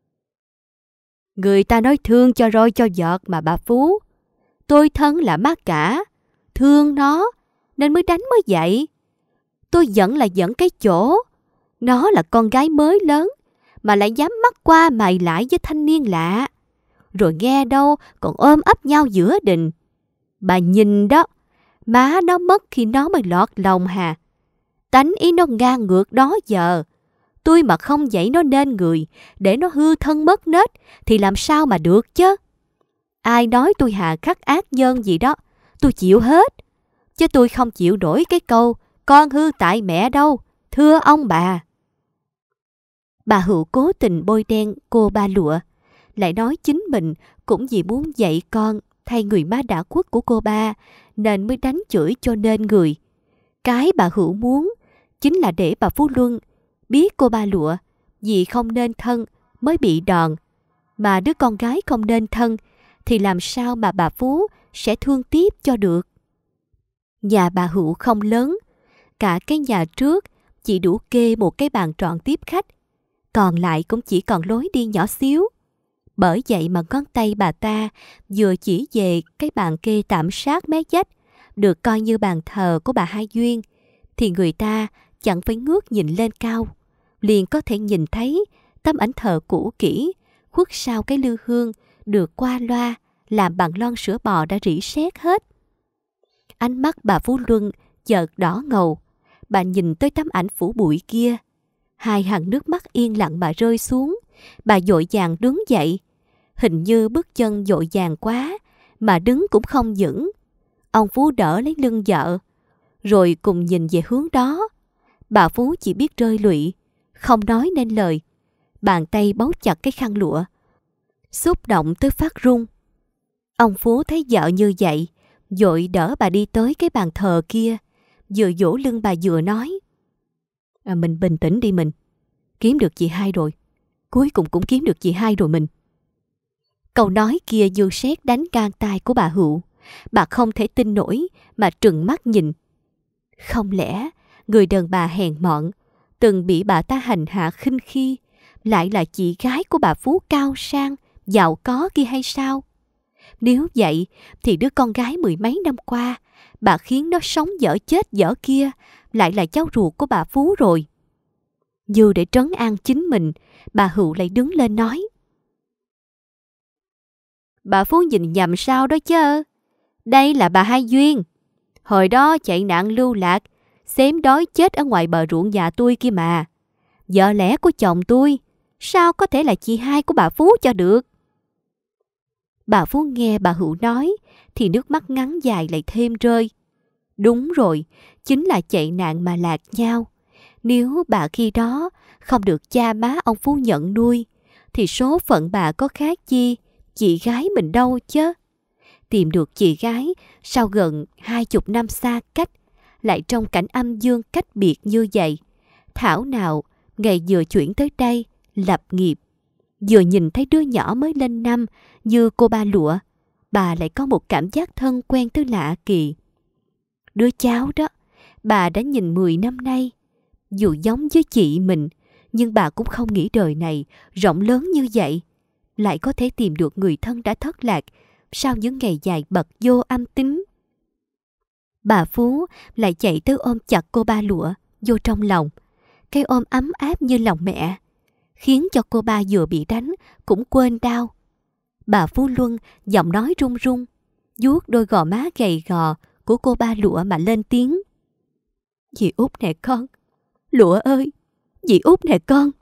người ta nói thương cho roi cho giọt mà bà Phú. Tôi thân là má cả, thương nó nên mới đánh mới vậy. Tôi giận là giận cái chỗ nó là con gái mới lớn mà lại dám mắc qua mày lại với thanh niên lạ, rồi nghe đâu còn ôm ấp nhau giữa đình. Bà nhìn đó, má nó mất khi nó mới lọt lòng hà. Tánh ý nó ngang ngược đó giờ. Tôi mà không dạy nó nên người, để nó hư thân mất nết thì làm sao mà được chứ. Ai nói tôi hà khắc ác nhân gì đó, tôi chịu hết. Chứ tôi không chịu nổi cái câu con hư tại mẹ đâu, thưa ông bà. Bà Hữu cố tình bôi đen cô ba Lụa, lại nói chính mình cũng vì muốn dạy con thay người má đã khuất của cô ba nên mới đánh chửi cho nên người. Cái bà Hữu muốn chính là để bà Phú Luân biết cô ba Lụa vì không nên thân mới bị đòn, mà đứa con gái không nên thân thì làm sao mà bà Phú sẽ thương tiếp cho được. Nhà bà Hữu không lớn, cả cái nhà trước chỉ đủ kê một cái bàn tròn tiếp khách, còn lại cũng chỉ còn lối đi nhỏ xíu. Bởi vậy mà ngón tay bà ta vừa chỉ về cái bàn kê tạm sát mé vách, được coi như bàn thờ của bà Hai Duyên, thì người ta chẳng phải ngước nhìn lên cao, liền có thể nhìn thấy tấm ảnh thờ cũ kỹ khuất sau cái lư hương được qua loa làm bằng lon sữa bò đã rỉ sét hết. Ánh mắt bà Phú Luân chợt đỏ ngầu. Bà nhìn tới tấm ảnh phủ bụi kia, hai hàng nước mắt yên lặng mà rơi xuống. Bà vội vàng đứng dậy, hình như bước chân vội vàng quá mà đứng cũng không vững. Ông Phú đỡ lấy lưng vợ, rồi cùng nhìn về hướng đó. Bà Phú chỉ biết rơi lụy, không nói nên lời. Bàn tay bấu chặt cái khăn lụa, xúc động tới phát run. Ông Phú thấy vợ như vậy, vội đỡ bà đi tới cái bàn thờ kia, vừa vỗ lưng bà vừa nói, mình bình tĩnh đi mình, kiếm được chị hai rồi, cuối cùng cũng kiếm được chị hai rồi mình. Câu nói kia như sét đánh gan tai của bà Hữu. Bà không thể tin nổi mà trừng mắt nhìn. Không lẽ người đàn bà hèn mọn từng bị bà ta hành hạ khinh khi lại là chị gái của bà Phú cao sang, giàu có kia hay sao? Nếu vậy thì đứa con gái mười mấy năm qua bà khiến nó sống dở chết dở kia lại là cháu ruột của bà Phú rồi. Như để trấn an chính mình, bà Hữu lại đứng lên nói, bà Phú nhìn nhầm sao đó chứ. Đây là bà Hai Duyên, hồi đó chạy nạn lưu lạc, Xém đói chết ở ngoài bờ ruộng nhà tôi kia mà. Vợ lẽ của chồng tôi, sao có thể là chị hai của bà Phú cho được? Bà Phú nghe bà Hữu nói thì nước mắt ngắn dài lại thêm rơi. Đúng rồi, chính là chạy nạn mà lạc nhau. Nếu bà khi đó không được cha má ông Phú nhận nuôi, thì số phận bà có khác chi chị gái mình đâu chứ. Tìm được chị gái sau gần 20 năm xa cách, lại trong cảnh âm dương cách biệt như vậy. Thảo nào ngày vừa chuyển tới đây lập nghiệp, vừa nhìn thấy đứa nhỏ mới lên năm như cô Ba Lụa, bà lại có một cảm giác thân quen tới lạ kỳ. Đứa cháu đó, bà đã nhìn 10 năm nay. Dù giống với chị mình, nhưng bà cũng không nghĩ đời này rộng lớn như vậy. Lại có thể tìm được người thân đã thất lạc sau những ngày dài bật vô âm tính. Bà Phú lại chạy tới ôm chặt cô Ba Lụa vô trong lòng. Cái ôm ấm áp như lòng mẹ, khiến cho cô Ba vừa bị đánh cũng quên đau. Bà Phú Luân giọng nói run run, vuốt đôi gò má gầy gò của cô Ba Lụa mà lên tiếng. Dì Út nè con, Lụa ơi, dì Út nè con.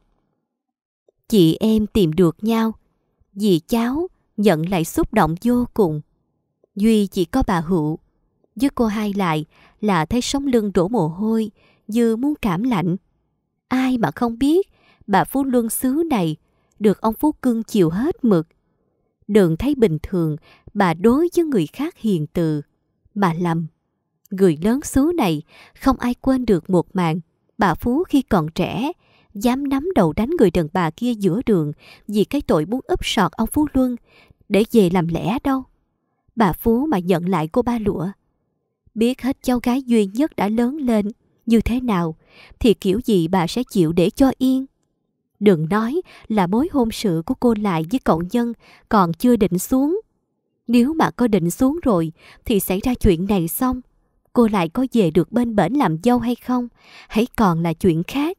Chị em tìm được nhau, dì cháu nhận lại xúc động vô cùng. Duy chỉ có bà Hữu, với cô hai lại là thấy sống lưng đổ mồ hôi như muốn cảm lạnh. Ai mà không biết bà Phú Luân xứ này được ông Phú cưng chiều hết mực. Đừng thấy bình thường bà đối với người khác hiền từ, mà lầm. Người lớn xứ này không ai quên được một màn bà Phú khi còn trẻ dám nắm đầu đánh người đàn bà kia giữa đường vì cái tội muốn úp sọt ông Phú Luân để về làm lẽ đâu. Bà Phú mà nhận lại cô Ba Lụa, biết hết cháu gái duy nhất đã lớn lên như thế nào, thì kiểu gì bà sẽ chịu để cho yên. Đừng nói là mối hôn sự của cô lại với cậu Nhân còn chưa định xuống. Nếu mà có định xuống rồi thì xảy ra chuyện này xong, cô lại có về được bên bển làm dâu hay không, hãy còn là chuyện khác.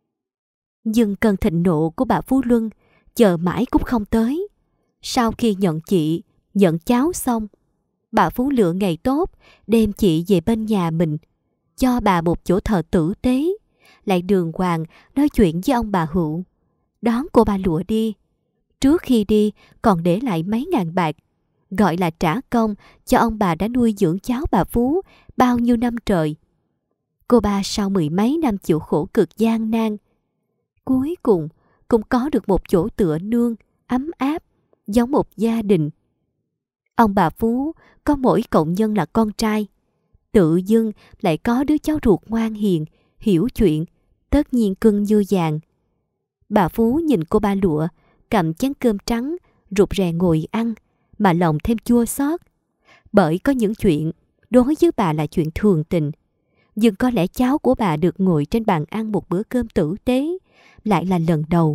Nhưng cơn thịnh nộ của bà Phú Luân chờ mãi cũng không tới. Sau khi nhận chị, nhận cháu xong, bà Phú lựa ngày tốt đem chị về bên nhà mình, cho bà một chỗ thờ tử tế, lại đường hoàng nói chuyện với ông bà Hữu, đón cô Ba Lụa đi. Trước khi đi còn để lại mấy ngàn bạc, gọi là trả công cho ông bà đã nuôi dưỡng cháu bà Phú bao nhiêu năm trời. Cô Ba sau 10 mấy năm chịu khổ cực gian nan, cuối cùng cũng có được một chỗ tựa nương ấm áp giống một gia đình. Ông bà Phú có mỗi cậu Nhân là con trai, tự dưng lại có đứa cháu ruột ngoan hiền, hiểu chuyện, tất nhiên cưng như vàng. Bà Phú nhìn cô Ba Lụa cầm chén cơm trắng rụt rè ngồi ăn mà lòng thêm chua xót, bởi có những chuyện đối với bà là chuyện thường tình, nhưng có lẽ cháu của bà được ngồi trên bàn ăn một bữa cơm tử tế lại là lần đầu.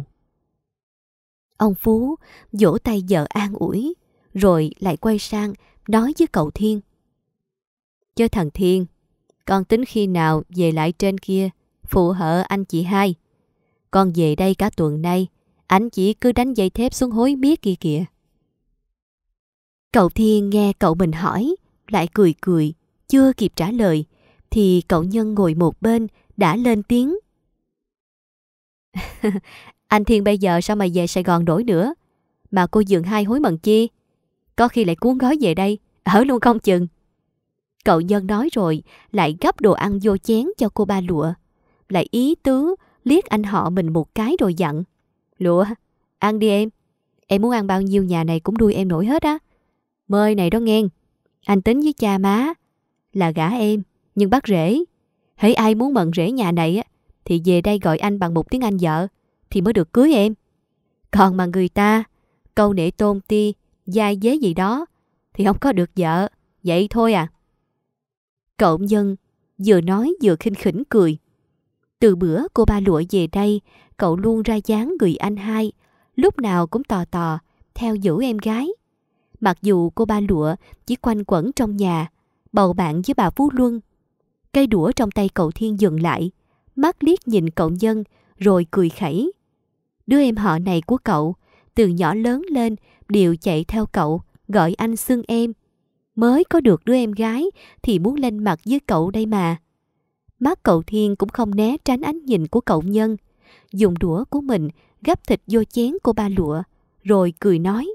Ông Phú vỗ tay vợ an ủi, rồi lại quay sang nói với cậu Thiên. Chứ thằng Thiên, con tính khi nào về lại trên kia phụ hợ anh chị hai. Con về đây cả tuần nay, anh chỉ cứ đánh dây thép xuống hối miết kia kìa. Cậu Thiên nghe cậu mình hỏi, lại cười cười, chưa kịp trả lời, thì cậu Nhân ngồi một bên đã lên tiếng. Anh Thiên bây giờ sao mà về Sài Gòn đổi nữa, mà cô Dượng hai hối mần chi? Có khi lại cuốn gói về đây, ở luôn không chừng. Cậu Nhân nói rồi lại gắp đồ ăn vô chén cho cô Ba Lụa, lại ý tứ liếc anh họ mình một cái rồi dặn. Lụa, ăn đi em. Em muốn ăn bao nhiêu nhà này cũng đuôi em nổi hết á. Mời này đó nghe. Anh tính với cha má là gả em, nhưng bắt rể. Hễ ai muốn mận rể nhà này á, thì về đây gọi anh bằng một tiếng Anh vợ thì mới được cưới em. Còn mà người ta câu nệ tôn ti, giai dế gì đó thì không có được vợ. Vậy thôi à. Cậu Nhân vừa nói vừa khinh khỉnh cười. Từ bữa cô Ba Lụa về đây, cậu luôn ra dáng người anh hai, lúc nào cũng tò tò theo giữ em gái. Mặc dù cô Ba Lụa chỉ quanh quẩn trong nhà, bầu bạn với bà Phú Luân. Cây đũa trong tay cậu Thiên dừng lại, mắt liếc nhìn cậu Nhân rồi cười khẩy. Đứa em họ này của cậu, từ nhỏ lớn lên đều chạy theo cậu, gọi anh xưng em. Mới có được đứa em gái thì muốn lên mặt với cậu đây mà. Mắt cậu Thiên cũng không né tránh ánh nhìn của cậu Nhân, dùng đũa của mình gắp thịt vô chén của ba Lụa, rồi cười nói: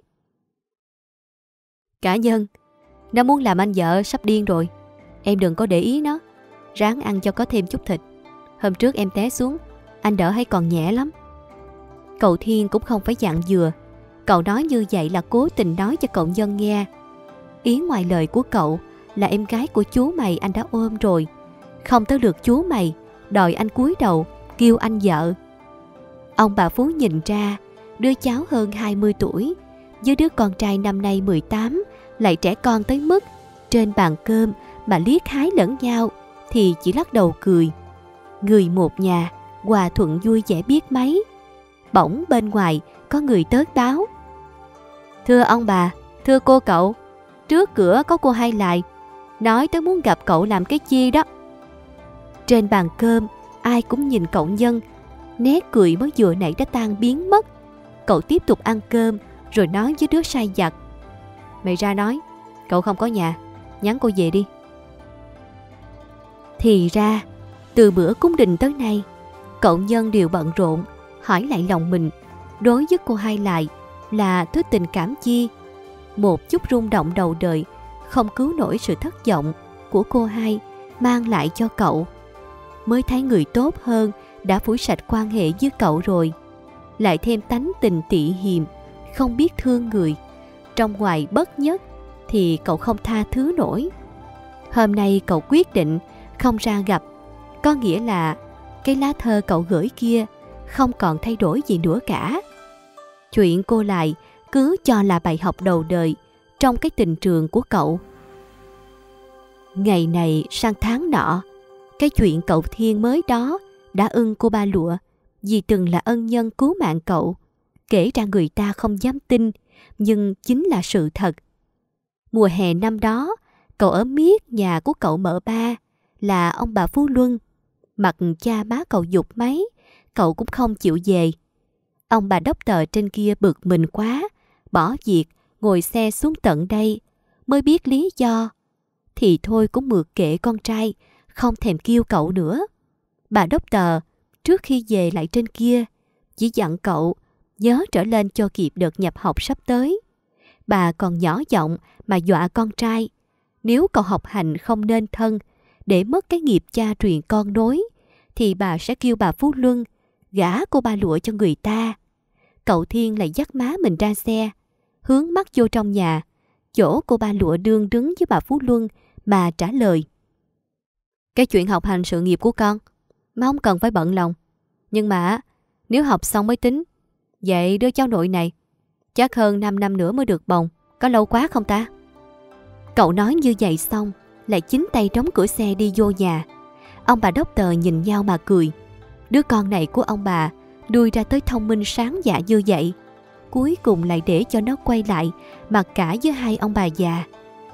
Cả Nhân, nó muốn làm anh vợ sắp điên rồi. Em đừng có để ý nó, ráng ăn cho có thêm chút thịt. Hôm trước em té xuống, anh đỡ hay còn nhẹ lắm. Cậu Thiên cũng không phải dặn dừa. Cậu nói như vậy là cố tình nói cho cậu Nhân nghe. Ý ngoài lời của cậu là em gái của chú mày anh đã ôm rồi, không tới lượt chú mày đòi anh cúi đầu kêu anh vợ. Ông bà Phú nhìn ra đứa cháu hơn 20 tuổi với đứa con trai năm nay 18 lại trẻ con tới mức trên bàn cơm mà liếc hái lẫn nhau thì chỉ lắc đầu cười. Người một nhà hòa thuận vui vẻ biết mấy. Bỗng bên ngoài có người tới báo: Thưa ông bà, thưa cô cậu, trước cửa có cô Hai Lại, nói tới muốn gặp cậu làm cái chi đó. Trên bàn cơm ai cũng nhìn cậu Nhân, nét cười mới vừa nãy đã tan biến mất. Cậu tiếp tục ăn cơm rồi nói với đứa sai vặt: Mày ra nói, cậu không có nhà, nhắn cô về đi. Thì ra từ bữa cúng đình tới nay, cậu Nhân đều bận rộn hỏi lại lòng mình đối với cô Hai Lại là thứ tình cảm chi. Một chút rung động đầu đời không cứu nổi sự thất vọng của cô Hai mang lại cho cậu. Mới thấy người tốt hơn đã phủi sạch quan hệ với cậu rồi, lại thêm tánh tình tị hiềm, không biết thương người, trong ngoài bất nhất thì cậu không tha thứ nổi. Hôm nay cậu quyết định không ra gặp, có nghĩa là cái lá thơ cậu gửi kia không còn thay đổi gì nữa cả. Chuyện cô Lại cứ cho là bài học đầu đời trong cái tình trường của cậu. Ngày này sang tháng nọ, cái chuyện cậu Thiên mới đó đã ưng cô Ba Lụa vì từng là ân nhân cứu mạng cậu, kể ra người ta không dám tin, nhưng chính là sự thật. Mùa hè năm đó, cậu ở miết nhà của cậu mợ ba là ông bà Phú Luân. Mặc cha má cậu giục mấy, cậu cũng không chịu về. Ông bà đốc tờ trên kia bực mình quá, bỏ việc ngồi xe xuống tận đây, mới biết lý do. Thì thôi cũng mượt kệ con trai, không thèm kêu cậu nữa. Bà đốc tờ trước khi về lại trên kia chỉ dặn cậu nhớ trở lên cho kịp đợt nhập học sắp tới. Bà còn nhỏ giọng mà dọa con trai, nếu cậu học hành không nên thân để mất cái nghiệp cha truyền con nối, thì bà sẽ kêu bà Phú Luân gả cô Ba Lụa cho người ta. Cậu Thiên lại dắt má mình ra xe, hướng mắt vô trong nhà, chỗ cô Ba Lụa đương đứng với bà Phú Luân mà trả lời: Cái chuyện học hành sự nghiệp của con má không cần phải bận lòng, nhưng mà nếu học xong mới tính. Vậy đứa cháu nội này chắc hơn 5 năm nữa mới được bồng, có lâu quá không ta? Cậu nói như vậy xong lại chính tay đóng cửa xe đi vô nhà. Ông bà đốc tờ nhìn nhau mà cười. Đứa con này của ông bà đuôi ra tới thông minh sáng dạ như vậy, cuối cùng lại để cho nó quay lại mặc cả với hai ông bà già.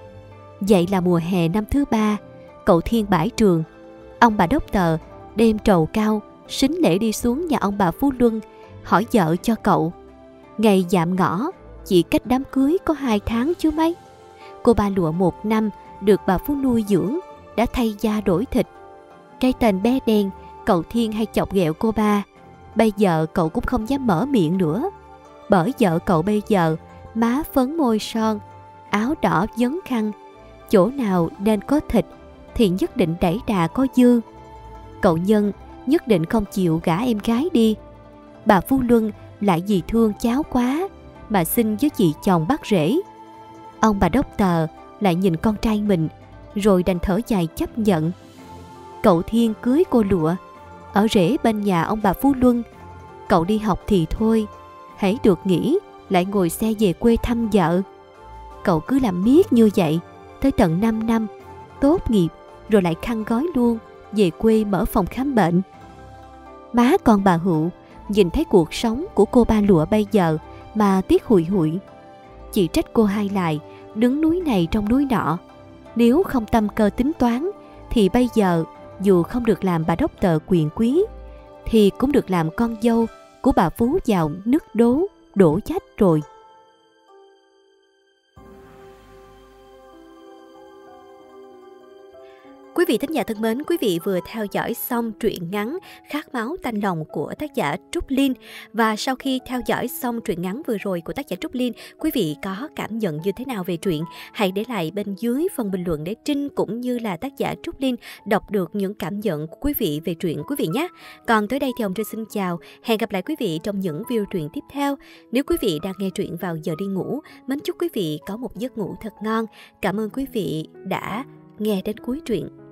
Vậy là mùa hè năm thứ 3, cậu Thiên bãi trường. Ông bà đốc tờ đem trầu cao sính lễ đi xuống nhà ông bà Phú Luân hỏi vợ cho cậu. Ngày dạm ngõ chỉ cách đám cưới có 2 tháng chứ mấy. Cô Ba Lụa 1 năm được bà Phú nuôi dưỡng, đã thay da đổi thịt. Cái tên bé đen cậu Thiên hay chọc ghẹo cô ba, bây giờ cậu cũng không dám mở miệng nữa. Bởi vợ cậu bây giờ má phấn môi son, áo đỏ vấn khăn, chỗ nào nên có thịt thì nhất định đẩy đà có dư. Cậu Nhân nhất định không chịu gả em gái đi. Bà Phú Luân lại vì thương cháu quá mà xin với chị chồng bắt rễ. Ông bà đốc tờ lại nhìn con trai mình rồi đành thở dài chấp nhận. Cậu Thiên cưới cô Lụa ở rễ bên nhà ông bà Phú Luân. Cậu đi học thì thôi, hãy được nghỉ lại ngồi xe về quê thăm vợ. Cậu cứ làm miết như vậy tới tận 5 năm, tốt nghiệp rồi lại khăn gói luôn về quê mở phòng khám bệnh. Má con bà Hữu nhìn thấy cuộc sống của cô Ba Lụa bây giờ mà tiếc hụi hụi. Chị trách cô Hai Lại đứng núi này trong núi nọ. Nếu không tâm cơ tính toán thì bây giờ dù không được làm bà đốc tờ quyền quý thì cũng được làm con dâu của bà Phú giàu nứt đổ chách rồi. Quý vị thính giả thân mến, quý vị vừa theo dõi xong truyện ngắn Khát máu tanh lòng của tác giả Trúc Linh. Và sau khi theo dõi xong truyện ngắn vừa rồi của tác giả Trúc Linh, quý vị có cảm nhận như thế nào về truyện? Hãy để lại bên dưới phần bình luận để Trinh cũng như là tác giả Trúc Linh đọc được những cảm nhận của quý vị về truyện quý vị nhé. Còn tới đây thì Hồng Trinh xin chào, hẹn gặp lại quý vị trong những video truyện tiếp theo. Nếu quý vị đang nghe truyện vào giờ đi ngủ, mến chúc quý vị có một giấc ngủ thật ngon. Cảm ơn quý vị đã nghe đến cuối truyện.